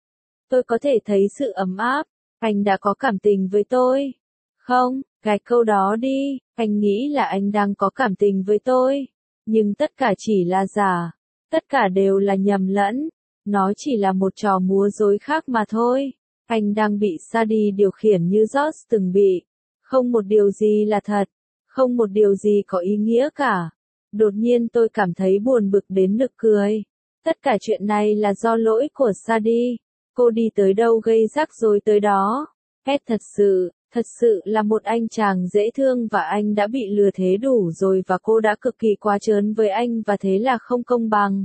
Tôi có thể thấy sự ấm áp, anh đã có cảm tình với tôi. Không, gạch câu đó đi, anh nghĩ là anh đang có cảm tình với tôi. Nhưng tất cả chỉ là giả, tất cả đều là nhầm lẫn, nó chỉ là một trò múa rối khác mà thôi. Anh đang bị Sadie điều khiển như George từng bị. Không một điều gì là thật, không một điều gì có ý nghĩa cả. Đột nhiên tôi cảm thấy buồn bực đến nực cười. Tất cả chuyện này là do lỗi của Sadie. Cô đi tới đâu gây rắc rối tới đó. Ed thật sự là một anh chàng dễ thương và anh đã bị lừa thế đủ rồi và cô đã cực kỳ quá trớn với anh và thế là không công bằng.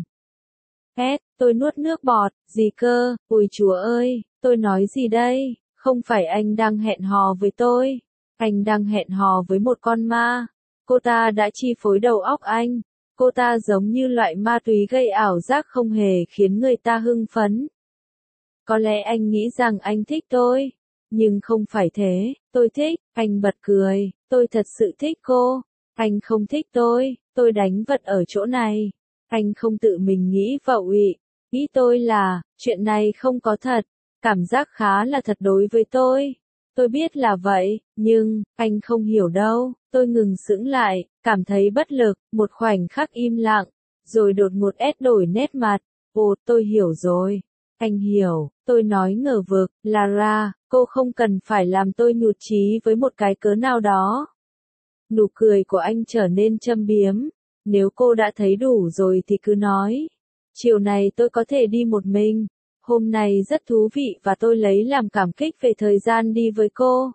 Ed, tôi nuốt nước bọt, gì cơ, ôi chúa ơi, tôi nói gì đây, không phải anh đang hẹn hò với tôi, anh đang hẹn hò với một con ma. Cô ta đã chi phối đầu óc anh, cô ta giống như loại ma túy gây ảo giác không hề khiến người ta hưng phấn. Có lẽ anh nghĩ rằng anh thích tôi, nhưng không phải thế, tôi thích, anh bật cười, tôi thật sự thích cô, anh không thích tôi đánh vật ở chỗ này, anh không tự mình nghĩ vậy, ý tôi là, chuyện này không có thật, cảm giác khá là thật đối với tôi biết là vậy, nhưng, anh không hiểu đâu, tôi ngừng sững lại, cảm thấy bất lực, một khoảnh khắc im lặng, rồi đột ngột Ed đổi nét mặt, ồ, tôi hiểu rồi. Anh hiểu, tôi nói ngờ vực, Lara, cô không cần phải làm tôi nhụt chí với một cái cớ nào đó. Nụ cười của anh trở nên châm biếm, nếu cô đã thấy đủ rồi thì cứ nói. Chiều này tôi có thể đi một mình, hôm nay rất thú vị và tôi lấy làm cảm kích về thời gian đi với cô.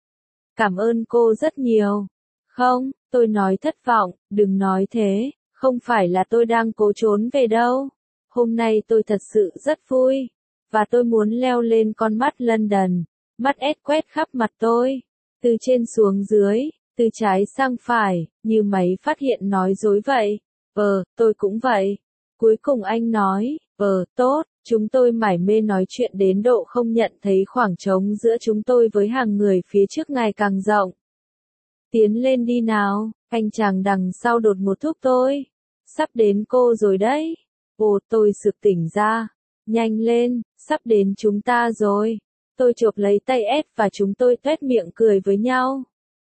Cảm ơn cô rất nhiều. Không, tôi nói thất vọng, đừng nói thế, không phải là tôi đang cố trốn về đâu. Hôm nay tôi thật sự rất vui, và tôi muốn leo lên con mắt London. Mắt Ed quét khắp mặt tôi, từ trên xuống dưới, từ trái sang phải, như máy phát hiện nói dối vậy. Tôi cũng vậy. Cuối cùng anh nói, tốt, chúng tôi mải mê nói chuyện đến độ không nhận thấy khoảng trống giữa chúng tôi với hàng người phía trước ngày càng rộng. Tiến lên đi nào, anh chàng đằng sau đột ngột thúc tôi. Sắp đến cô rồi đấy. Ồ, tôi sực tỉnh ra. Nhanh lên, sắp đến chúng ta rồi. Tôi chộp lấy tay Ed và chúng tôi tuét miệng cười với nhau.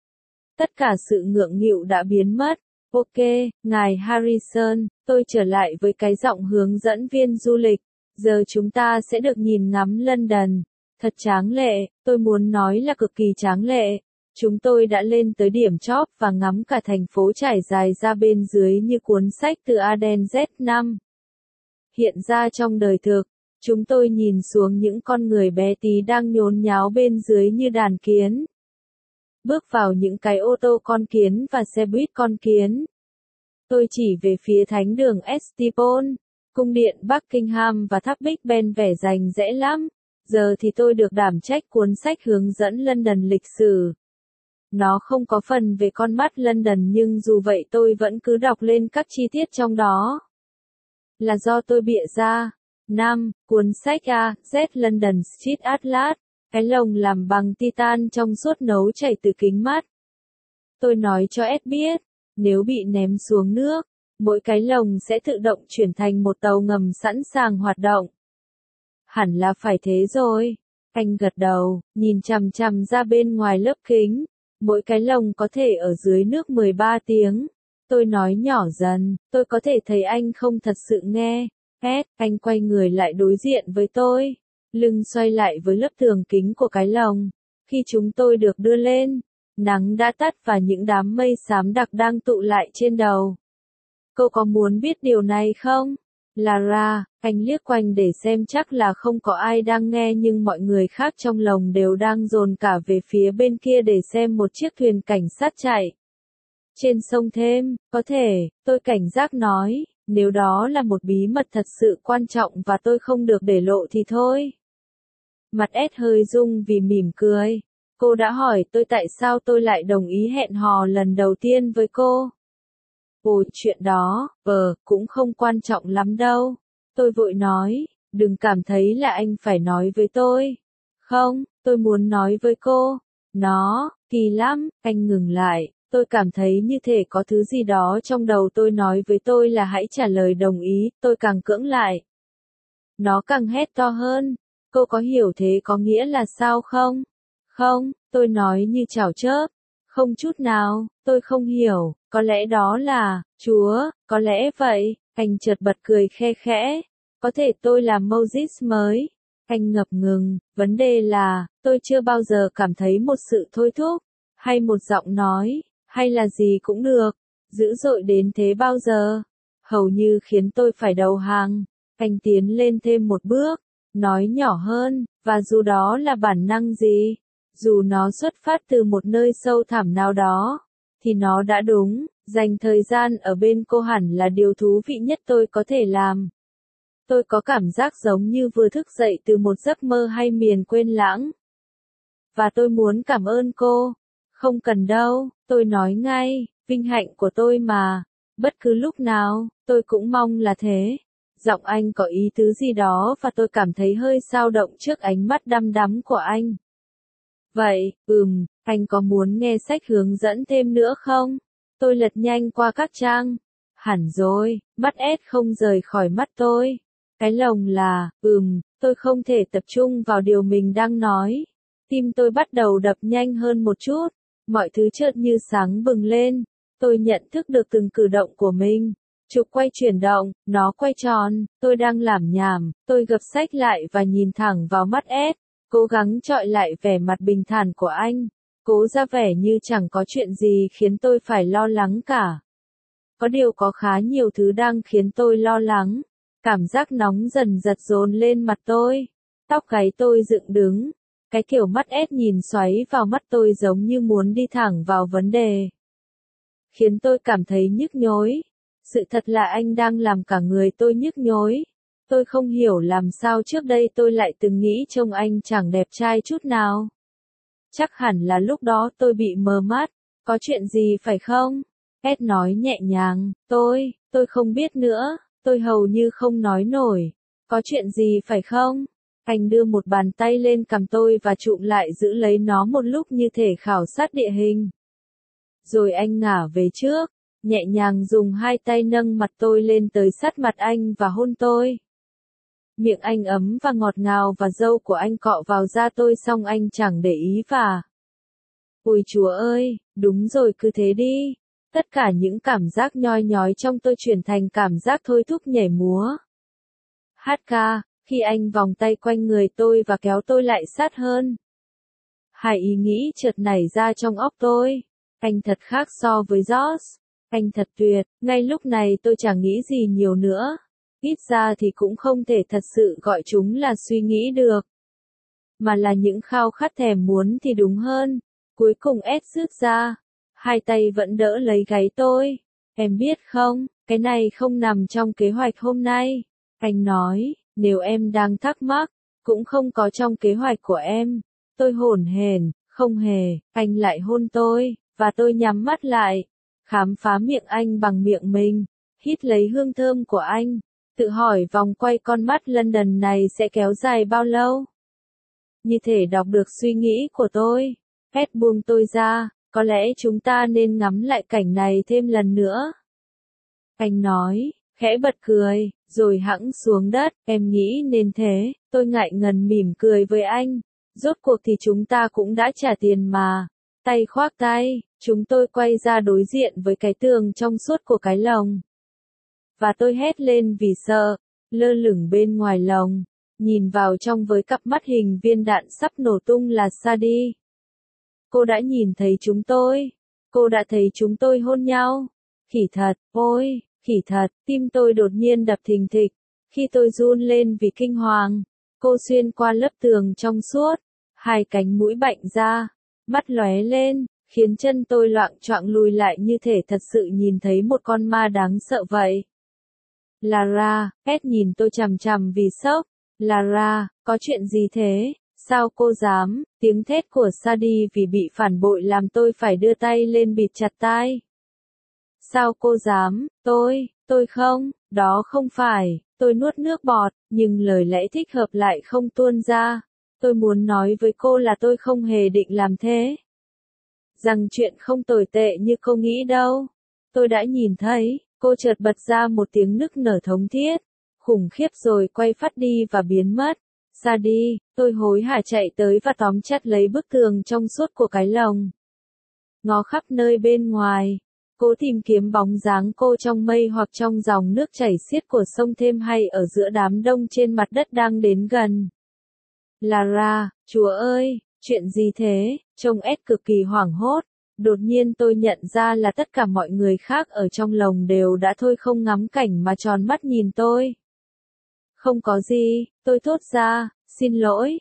Tất cả sự ngượng nghịu đã biến mất. Ok, ngài Harrison, tôi trở lại với cái giọng hướng dẫn viên du lịch. Giờ chúng ta sẽ được nhìn ngắm London. Thật tráng lệ, tôi muốn nói là cực kỳ tráng lệ. Chúng tôi đã lên tới điểm chóp và ngắm cả thành phố trải dài ra bên dưới như cuốn sách từ Aden Z5. Hiện ra trong đời thực, chúng tôi nhìn xuống những con người bé tí đang nhốn nháo bên dưới như đàn kiến. Bước vào những cái ô tô con kiến và xe buýt con kiến. Tôi chỉ về phía thánh đường Estipon, cung điện Buckingham và tháp Big Ben vẻ rành rẽ lắm. Giờ thì tôi được đảm trách cuốn sách hướng dẫn London lịch sử. Nó không có phần về con mắt London nhưng dù vậy tôi vẫn cứ đọc lên các chi tiết trong đó. Là do tôi bịa ra. 5. Cuốn sách A. Z London Street Atlas. Cái lồng làm bằng titan trong suốt nấu chảy từ kính mắt. Tôi nói cho Ed biết, nếu bị ném xuống nước, mỗi cái lồng sẽ tự động chuyển thành một tàu ngầm sẵn sàng hoạt động. Hẳn là phải thế rồi. Anh gật đầu, nhìn chằm chằm ra bên ngoài lớp kính. Mỗi cái lồng có thể ở dưới nước 13 tiếng. Tôi nói nhỏ dần, tôi có thể thấy anh không thật sự nghe. Ed, anh quay người lại đối diện với tôi. Lưng xoay lại với lớp tường kính của cái lồng. Khi chúng tôi được đưa lên, nắng đã tắt và những đám mây xám đặc đang tụ lại trên đầu. Cô có muốn biết điều này không? Lara, anh liếc quanh để xem chắc là không có ai đang nghe nhưng mọi người khác trong lồng đều đang dồn cả về phía bên kia để xem một chiếc thuyền cảnh sát chạy. Trên sông thêm, có thể, tôi cảnh giác nói, nếu đó là một bí mật thật sự quan trọng và tôi không được để lộ thì thôi. Mặt Ed hơi rung vì mỉm cười. Cô đã hỏi tôi tại sao tôi lại đồng ý hẹn hò lần đầu tiên với cô. Ồ, chuyện đó, cũng không quan trọng lắm đâu. Tôi vội nói, đừng cảm thấy là anh phải nói với tôi. Không, tôi muốn nói với cô. Nó, kỳ lắm, anh ngừng lại. Tôi cảm thấy như thể có thứ gì đó trong đầu tôi nói với tôi là hãy trả lời đồng ý, tôi càng cưỡng lại. Nó càng hét to hơn. Cô có hiểu thế có nghĩa là sao không? Không, tôi nói như chảo chớp. Không chút nào, tôi không hiểu, có lẽ đó là, Chúa, có lẽ vậy, anh chợt bật cười khe khẽ. Có thể tôi là Moses mới. Anh ngập ngừng, vấn đề là, tôi chưa bao giờ cảm thấy một sự thôi thúc, hay một giọng nói, hay là gì cũng được, dữ dội đến thế bao giờ. Hầu như khiến tôi phải đầu hàng. Anh tiến lên thêm một bước, nói nhỏ hơn, và dù đó là bản năng gì, dù nó xuất phát từ một nơi sâu thẳm nào đó, thì nó đã đúng, dành thời gian ở bên cô hẳn là điều thú vị nhất tôi có thể làm. Tôi có cảm giác giống như vừa thức dậy từ một giấc mơ hay miền quên lãng. Và tôi muốn cảm ơn cô. Không cần đâu, tôi nói ngay, vinh hạnh của tôi mà. Bất cứ lúc nào, tôi cũng mong là thế. Giọng anh có ý tứ gì đó và tôi cảm thấy hơi dao động trước ánh mắt đăm đắm của anh. Vậy, anh có muốn nghe sách hướng dẫn thêm nữa không? Tôi lật nhanh qua các trang. Hẳn rồi, mắt Ed không rời khỏi mắt tôi. Cái lồng là, tôi không thể tập trung vào điều mình đang nói. Tim tôi bắt đầu đập nhanh hơn một chút. Mọi thứ chợt như sáng bừng lên. Tôi nhận thức được từng cử động của mình. Trục quay chuyển động, nó quay tròn, tôi đang lảm nhảm, tôi gập sách lại và nhìn thẳng vào mắt Ed, cố gắng chọi lại vẻ mặt bình thản của anh, cố ra vẻ như chẳng có chuyện gì khiến tôi phải lo lắng cả. Có điều có khá nhiều thứ đang khiến tôi lo lắng, cảm giác nóng dần dật dồn lên mặt tôi, tóc gáy tôi dựng đứng, cái kiểu mắt Ed nhìn xoáy vào mắt tôi giống như muốn đi thẳng vào vấn đề. Khiến tôi cảm thấy nhức nhối. Sự thật là anh đang làm cả người tôi nhức nhối. Tôi không hiểu làm sao trước đây tôi lại từng nghĩ trông anh chẳng đẹp trai chút nào. Chắc hẳn là lúc đó tôi bị mờ mắt. Có chuyện gì phải không? Ed nói nhẹ nhàng, tôi không biết nữa, tôi hầu như không nói nổi. Có chuyện gì phải không? Anh đưa một bàn tay lên cằm tôi và chụm lại giữ lấy nó một lúc như thể khảo sát địa hình. Rồi anh ngả về trước. Nhẹ nhàng dùng hai tay nâng mặt tôi lên tới sát mặt anh và hôn tôi. Miệng anh ấm và ngọt ngào và râu của anh cọ vào da tôi xong anh chẳng để ý và... Ôi Chúa ơi, đúng rồi cứ thế đi. Tất cả những cảm giác nhoi nhói trong tôi chuyển thành cảm giác thôi thúc nhảy múa. Hát ca, khi anh vòng tay quanh người tôi và kéo tôi lại sát hơn. Hai ý nghĩ chợt nảy ra trong óc tôi. Anh thật khác so với Josh. Anh thật tuyệt, ngay lúc này tôi chẳng nghĩ gì nhiều nữa. Ít ra thì cũng không thể thật sự gọi chúng là suy nghĩ được. Mà là những khao khát thèm muốn thì đúng hơn. Cuối cùng Ed rút ra. Hai tay vẫn đỡ lấy gáy tôi. Em biết không, cái này không nằm trong kế hoạch hôm nay. Anh nói, nếu em đang thắc mắc, cũng không có trong kế hoạch của em. Tôi hổn hển, không hề, anh lại hôn tôi, và tôi nhắm mắt lại. Khám phá miệng anh bằng miệng mình, hít lấy hương thơm của anh. Tự hỏi vòng quay con mắt London này sẽ kéo dài bao lâu? Như thể đọc được suy nghĩ của tôi. Ed buông tôi ra, có lẽ chúng ta nên ngắm lại cảnh này thêm lần nữa. Anh nói, khẽ bật cười, rồi hẵng xuống đất, em nghĩ nên thế, tôi ngại ngần mỉm cười với anh. Rốt cuộc thì chúng ta cũng đã trả tiền mà. Tay khoác tay, chúng tôi quay ra đối diện với cái tường trong suốt của cái lồng. Và tôi hét lên vì sợ, lơ lửng bên ngoài lồng, nhìn vào trong với cặp mắt hình viên đạn sắp nổ tung là Sadie. Cô đã nhìn thấy chúng tôi. Cô đã thấy chúng tôi hôn nhau. Khỉ thật, ôi, khỉ thật, tim tôi đột nhiên đập thình thịch. Khi tôi run lên vì kinh hoàng, cô xuyên qua lớp tường trong suốt, hai cánh mũi bạnh ra, mắt lóe lên, khiến chân tôi loạng choạng lùi lại như thể thật sự nhìn thấy một con ma đáng sợ vậy. Lara, Ed nhìn tôi chằm chằm vì sốc. Lara, có chuyện gì thế? Sao cô dám? Tiếng thét của Sadie vì bị phản bội làm tôi phải đưa tay lên bịt chặt tai. Sao cô dám? Tôi không, đó không phải. Tôi nuốt nước bọt, nhưng lời lẽ thích hợp lại không tuôn ra. Tôi muốn nói với cô là tôi không hề định làm thế. Rằng chuyện không tồi tệ như cô nghĩ đâu. Tôi đã nhìn thấy, cô chợt bật ra một tiếng nức nở thống thiết, khủng khiếp rồi quay phát đi và biến mất. Sadie, tôi hối hả chạy tới và tóm chặt lấy bức tường trong suốt của cái lồng. Ngó khắp nơi bên ngoài, cố tìm kiếm bóng dáng cô trong mây hoặc trong dòng nước chảy xiết của sông Thêm hay ở giữa đám đông trên mặt đất đang đến gần. Lara, Chúa ơi, chuyện gì thế? Trông Ed cực kỳ hoảng hốt. Đột nhiên tôi nhận ra là tất cả mọi người khác ở trong lồng đều đã thôi không ngắm cảnh mà tròn mắt nhìn tôi. Không có gì, tôi thốt ra, xin lỗi,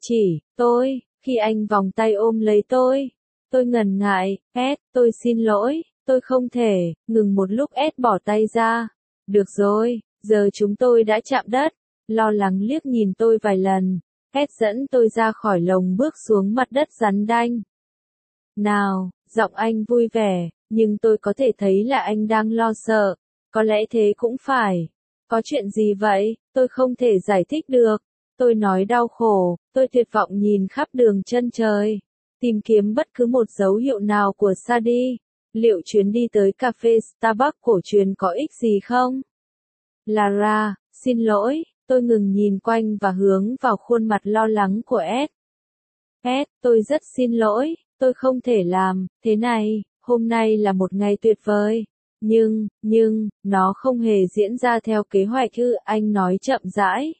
khi anh vòng tay ôm lấy tôi ngần ngại, Ed, tôi xin lỗi, tôi không thể, ngừng một lúc Ed bỏ tay ra. Được rồi, giờ chúng tôi đã chạm đất, lo lắng liếc nhìn tôi vài lần, Ed dẫn tôi ra khỏi lồng bước xuống mặt đất rắn đanh. Nào, giọng anh vui vẻ, nhưng tôi có thể thấy là anh đang lo sợ, có lẽ thế cũng phải. Có chuyện gì vậy? Tôi không thể giải thích được. Tôi nói đau khổ, tôi tuyệt vọng nhìn khắp đường chân trời, tìm kiếm bất cứ một dấu hiệu nào của Sadie. Liệu chuyến đi tới cà phê Starbucks cổ truyền có ích gì không? Lara, xin lỗi, tôi ngừng nhìn quanh và hướng vào khuôn mặt lo lắng của Ed. Ed, tôi rất xin lỗi, tôi không thể làm thế này, hôm nay là một ngày tuyệt vời. Nhưng, nó không hề diễn ra theo kế hoạch ư, anh nói chậm rãi.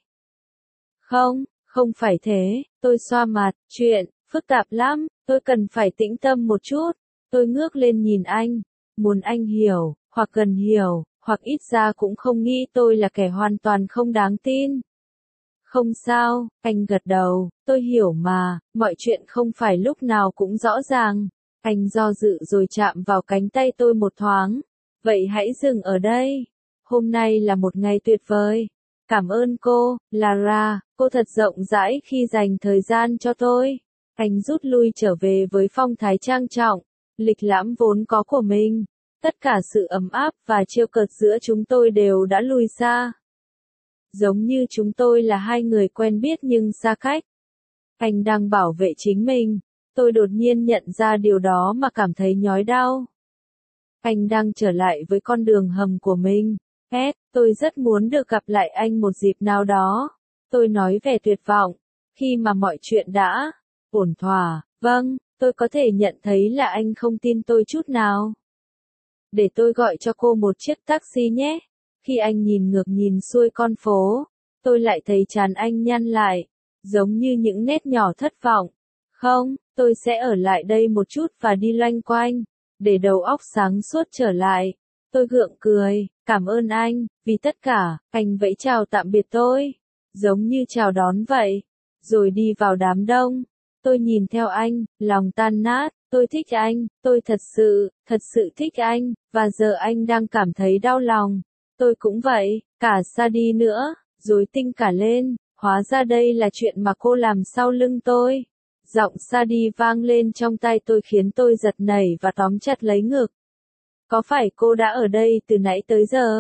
Không phải thế, tôi xoa mặt, chuyện, phức tạp lắm, tôi cần phải tĩnh tâm một chút. Tôi ngước lên nhìn anh, muốn anh hiểu, hoặc cần hiểu, hoặc ít ra cũng không nghĩ tôi là kẻ hoàn toàn không đáng tin. Không sao, anh gật đầu, tôi hiểu mà, mọi chuyện không phải lúc nào cũng rõ ràng. Anh do dự rồi chạm vào cánh tay tôi một thoáng. Vậy hãy dừng ở đây. Hôm nay là một ngày tuyệt vời. Cảm ơn cô, Lara, cô thật rộng rãi khi dành thời gian cho tôi. Anh rút lui trở về với phong thái trang trọng, lịch lãm vốn có của mình. Tất cả sự ấm áp và trêu cợt giữa chúng tôi đều đã lùi xa. Giống như chúng tôi là hai người quen biết nhưng xa cách. Anh đang bảo vệ chính mình. Tôi đột nhiên nhận ra điều đó mà cảm thấy nhói đau. Anh đang trở lại với con đường hầm của mình. Ed, tôi rất muốn được gặp lại anh một dịp nào đó. Tôi nói vẻ tuyệt vọng. Khi mà mọi chuyện đã ổn thỏa, vâng, tôi có thể nhận thấy là anh không tin tôi chút nào. Để tôi gọi cho cô một chiếc taxi nhé. Khi anh nhìn ngược nhìn xuôi con phố, tôi lại thấy trán anh nhăn lại, giống như những nét nhỏ thất vọng. Không, tôi sẽ ở lại đây một chút và đi loanh quanh, để đầu óc sáng suốt trở lại. Tôi gượng cười, cảm ơn anh, vì tất cả, anh vẫy chào tạm biệt tôi, giống như chào đón vậy, rồi đi vào đám đông. Tôi nhìn theo anh, lòng tan nát, tôi thích anh, tôi thật sự thích anh, và giờ anh đang cảm thấy đau lòng. Tôi cũng vậy, cả Sadie nữa, rối tinh cả lên, hóa ra đây là chuyện mà cô làm sau lưng tôi. Giọng Sadie vang lên trong tai tôi khiến tôi giật nảy và tóm chặt lấy ngực. Có phải cô đã ở đây từ nãy tới giờ?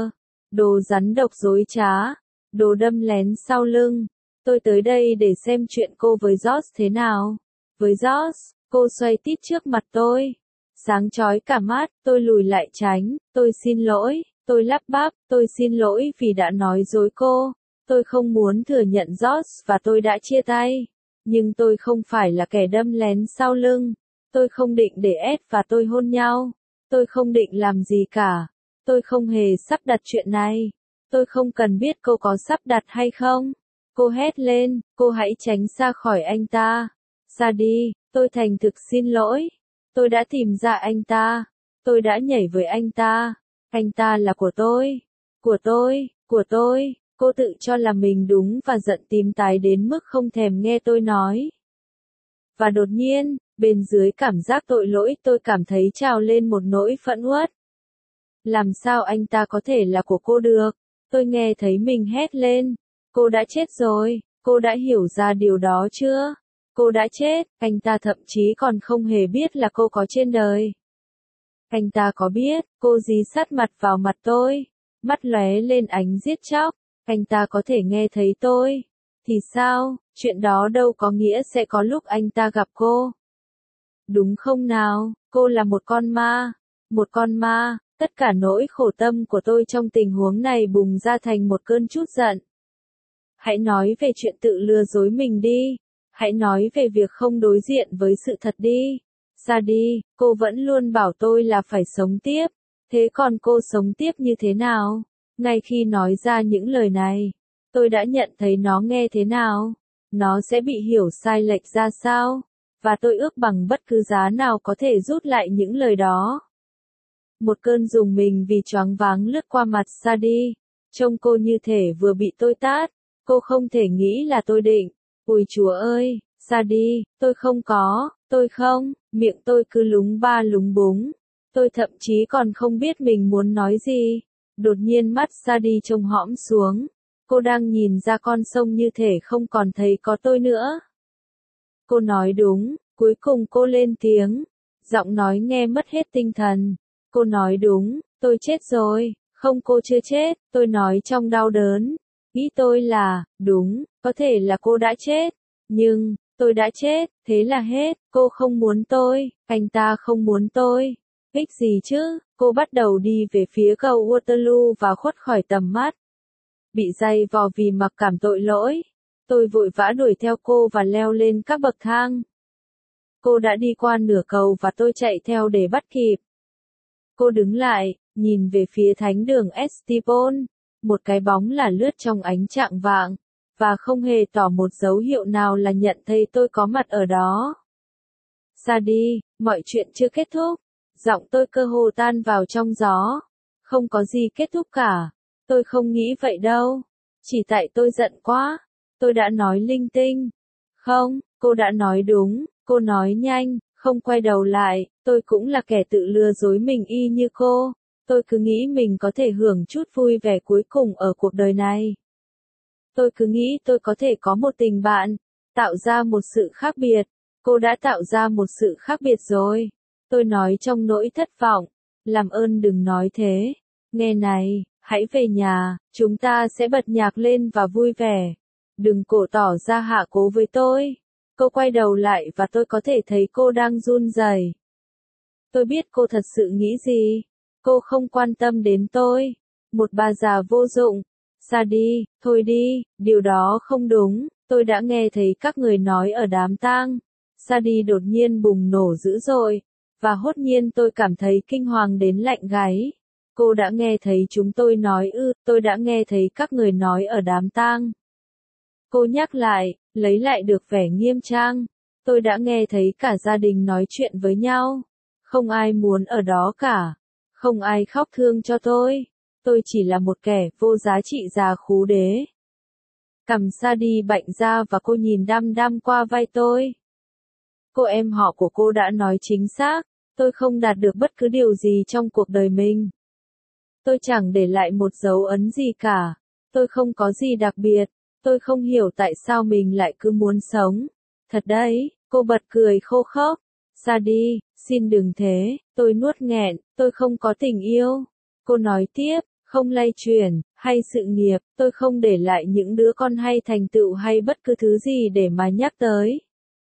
Đồ rắn độc dối trá, đồ đâm lén sau lưng. Tôi tới đây để xem chuyện cô với George thế nào. Với George, cô xoay tít trước mặt tôi. Sáng chói cả mắt, tôi lùi lại tránh, tôi xin lỗi, tôi lắp bắp, tôi xin lỗi vì đã nói dối cô. Tôi không muốn thừa nhận George và tôi đã chia tay. Nhưng tôi không phải là kẻ đâm lén sau lưng. Tôi không định để Ed và tôi hôn nhau. Tôi không định làm gì cả. Tôi không hề sắp đặt chuyện này. Tôi không cần biết cô có sắp đặt hay không. Cô hét lên, cô hãy tránh xa khỏi anh ta. Ra đi, tôi thành thực xin lỗi. Tôi đã tìm ra anh ta. Tôi đã nhảy với anh ta. Anh ta là của tôi. Của tôi, của tôi. Cô tự cho là mình đúng và giận tím tái đến mức không thèm nghe tôi nói. Và đột nhiên, bên dưới cảm giác tội lỗi tôi cảm thấy trào lên một nỗi phẫn uất. Làm sao anh ta có thể là của cô được? Tôi nghe thấy mình hét lên. Cô đã chết rồi, cô đã hiểu ra điều đó chưa? Cô đã chết, anh ta thậm chí còn không hề biết là cô có trên đời. Anh ta có biết, cô dí sát mặt vào mặt tôi, mắt lóe lên ánh giết chóc, anh ta có thể nghe thấy tôi. Thì sao, chuyện đó đâu có nghĩa sẽ có lúc anh ta gặp cô. Đúng không nào, cô là một con ma. Một con ma, tất cả nỗi khổ tâm của tôi trong tình huống này bùng ra thành một cơn trút giận. Hãy nói về chuyện tự lừa dối mình đi. Hãy nói về việc không đối diện với sự thật đi. Ra đi, cô vẫn luôn bảo tôi là phải sống tiếp. Thế còn cô sống tiếp như thế nào? Ngay khi nói ra những lời này, tôi đã nhận thấy nó nghe thế nào. Nó sẽ bị hiểu sai lệch ra sao? Và tôi ước bằng bất cứ giá nào có thể rút lại những lời đó. Một cơn rùng mình vì choáng váng lướt qua mặt Sadie. Trông cô như thể vừa bị tôi tát. Cô không thể nghĩ là tôi định. Ôi Chúa ơi, Sadie, tôi không, miệng tôi cứ lúng ba lúng búng. Tôi thậm chí còn không biết mình muốn nói gì. Đột nhiên mắt Sadie trông hõm xuống. Cô đang nhìn ra con sông như thể không còn thấy có tôi nữa. Cô nói đúng, cuối cùng cô lên tiếng. Giọng nói nghe mất hết tinh thần. Cô nói đúng, tôi chết rồi. Không, cô chưa chết, tôi nói trong đau đớn. Ý tôi là, đúng, có thể là cô đã chết. Nhưng, tôi đã chết, thế là hết. Cô không muốn tôi, anh ta không muốn tôi. Ích gì chứ? Cô bắt đầu đi về phía cầu Waterloo và khuất khỏi tầm mắt. Bị day vò vì mặc cảm tội lỗi. Tôi vội vã đuổi theo cô và leo lên các bậc thang. Cô đã đi qua nửa cầu và tôi chạy theo để bắt kịp. Cô đứng lại, nhìn về phía thánh đường Estipon. Một cái bóng là lướt trong ánh chạng vạng, và không hề tỏ một dấu hiệu nào là nhận thấy tôi có mặt ở đó. Sadie, mọi chuyện chưa kết thúc. Giọng tôi cơ hồ tan vào trong gió. Không có gì kết thúc cả. Tôi không nghĩ vậy đâu. Chỉ tại tôi giận quá. Tôi đã nói linh tinh. Không, cô đã nói đúng. Cô nói nhanh, không quay đầu lại. Tôi cũng là kẻ tự lừa dối mình y như cô. Tôi cứ nghĩ mình có thể hưởng chút vui vẻ cuối cùng ở cuộc đời này. Tôi cứ nghĩ tôi có thể có một tình bạn, tạo ra một sự khác biệt. Cô đã tạo ra một sự khác biệt rồi. Tôi nói trong nỗi thất vọng. Làm ơn đừng nói thế. Nghe này, hãy về nhà, chúng ta sẽ bật nhạc lên và vui vẻ. Đừng cổ tỏ ra hạ cố với tôi. Cô quay đầu lại và tôi có thể thấy cô đang run rẩy. Tôi biết cô thật sự nghĩ gì. Cô không quan tâm đến tôi. Một bà già vô dụng. Sadie, thôi đi, điều đó không đúng. Tôi đã nghe thấy các người nói ở đám tang. Sadie đột nhiên bùng nổ dữ dội. Và hốt nhiên tôi cảm thấy kinh hoàng đến lạnh gáy. Cô đã nghe thấy chúng tôi nói tôi đã nghe thấy các người nói ở đám tang. Cô nhắc lại, lấy lại được vẻ nghiêm trang. Tôi đã nghe thấy cả gia đình nói chuyện với nhau. Không ai muốn ở đó cả. Không ai khóc thương cho tôi. Tôi chỉ là một kẻ vô giá trị già khú đế. Cằm Sadie bạnh ra và cô nhìn đăm đăm qua vai tôi. Cô em họ của cô đã nói chính xác. Tôi không đạt được bất cứ điều gì trong cuộc đời mình. Tôi chẳng để lại một dấu ấn gì cả. Tôi không có gì đặc biệt. Tôi không hiểu tại sao mình lại cứ muốn sống. Thật đấy, cô bật cười khô khốc. Sadie, xin đừng thế, tôi nuốt nghẹn, tôi không có tình yêu. Cô nói tiếp, không lay chuyển, hay sự nghiệp, tôi không để lại những đứa con hay thành tựu hay bất cứ thứ gì để mà nhắc tới.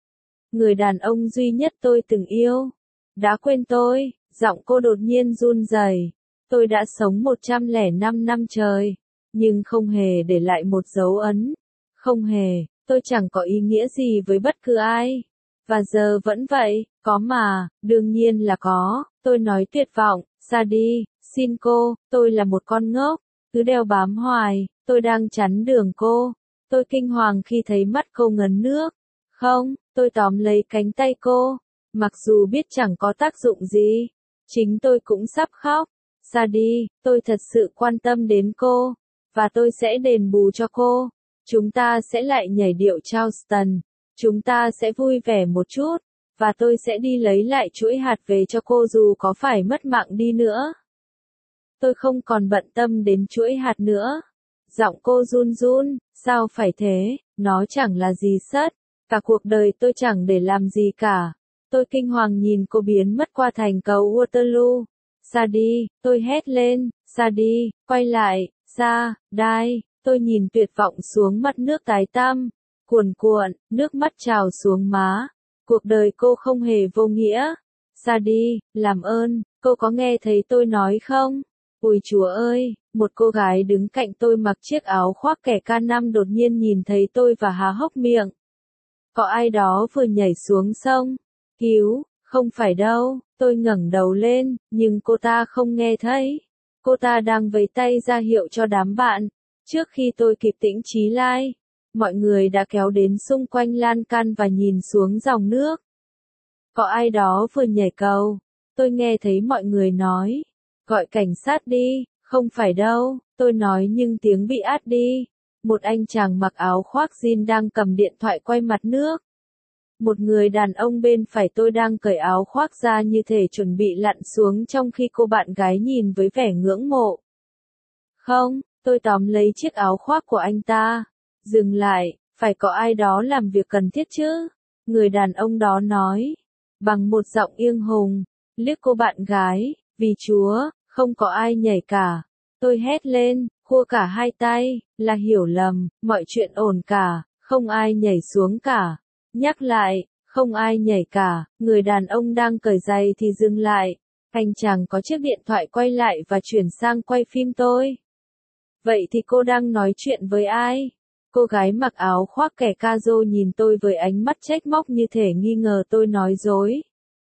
Người đàn ông duy nhất tôi từng yêu, đã quên tôi, giọng cô đột nhiên run rẩy. Tôi đã sống 105 năm trời, nhưng không hề để lại một dấu ấn. Không hề, tôi chẳng có ý nghĩa gì với bất cứ ai. Và giờ vẫn vậy, có mà, đương nhiên là có, tôi nói tuyệt vọng, ra đi, xin cô, tôi là một con ngốc, cứ đeo bám hoài, tôi đang chắn đường cô. Tôi kinh hoàng khi thấy mắt cô ngấn nước. Không, tôi tóm lấy cánh tay cô, mặc dù biết chẳng có tác dụng gì. Chính tôi cũng sắp khóc. Ra đi, tôi thật sự quan tâm đến cô, và tôi sẽ đền bù cho cô. Chúng ta sẽ lại nhảy điệu Charleston. Chúng ta sẽ vui vẻ một chút, và tôi sẽ đi lấy lại chuỗi hạt về cho cô dù có phải mất mạng đi nữa. Tôi không còn bận tâm đến chuỗi hạt nữa. Giọng cô run run, sao phải thế, nó chẳng là gì sất. Cả cuộc đời tôi chẳng để làm gì cả. Tôi kinh hoàng nhìn cô biến mất qua thành cầu Waterloo. Ra đi, tôi hét lên, ra đi, quay lại, ra, đai. Tôi nhìn tuyệt vọng xuống mặt nước tái tăm, cuồn cuộn, nước mắt trào xuống má. Cuộc đời cô không hề vô nghĩa. Ra đi, làm ơn, cô có nghe thấy tôi nói không? Ôi Chúa ơi, một cô gái đứng cạnh tôi mặc chiếc áo khoác kẻ K5 đột nhiên nhìn thấy tôi và há hốc miệng. Có ai đó vừa nhảy xuống sông. Cứu, không phải đâu, tôi ngẩng đầu lên, nhưng cô ta không nghe thấy. Cô ta đang vẫy tay ra hiệu cho đám bạn. Trước khi tôi kịp tĩnh chí lại, mọi người đã kéo đến xung quanh lan can và nhìn xuống dòng nước. Có ai đó vừa nhảy cầu. Tôi nghe thấy mọi người nói. Gọi cảnh sát đi, không phải đâu, tôi nói nhưng tiếng bị át đi. Một anh chàng mặc áo khoác jean đang cầm điện thoại quay mặt nước. Một người đàn ông bên phải tôi đang cởi áo khoác ra như thể chuẩn bị lặn xuống trong khi cô bạn gái nhìn với vẻ ngưỡng mộ. Không, tôi tóm lấy chiếc áo khoác của anh ta. Dừng lại, phải có ai đó làm việc cần thiết chứ? Người đàn ông đó nói, bằng một giọng yên hùng, liếc cô bạn gái, vì Chúa, không có ai nhảy cả. Tôi hét lên, khua cả hai tay, là hiểu lầm, mọi chuyện ổn cả, không ai nhảy xuống cả. Nhắc lại, không ai nhảy cả, người đàn ông đang cởi giày thì dừng lại. Anh chàng có chiếc điện thoại quay lại và chuyển sang quay phim tôi. Vậy thì cô đang nói chuyện với ai? Cô gái mặc áo khoác kẻ Kazo nhìn tôi với ánh mắt trách móc như thể nghi ngờ tôi nói dối.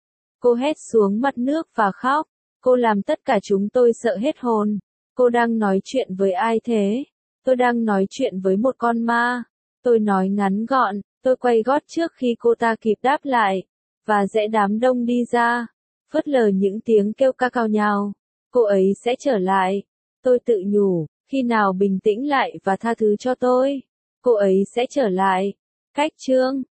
Cô hét xuống mặt nước và khóc. Cô làm tất cả chúng tôi sợ hết hồn. Cô đang nói chuyện với ai thế? Tôi đang nói chuyện với một con ma. Tôi nói ngắn gọn, tôi quay gót trước khi cô ta kịp đáp lại, và rẽ đám đông đi ra, phớt lờ những tiếng kêu ca cao nhào. Cô ấy sẽ trở lại. Tôi tự nhủ, khi nào bình tĩnh lại và tha thứ cho tôi, cô ấy sẽ trở lại. Cách chương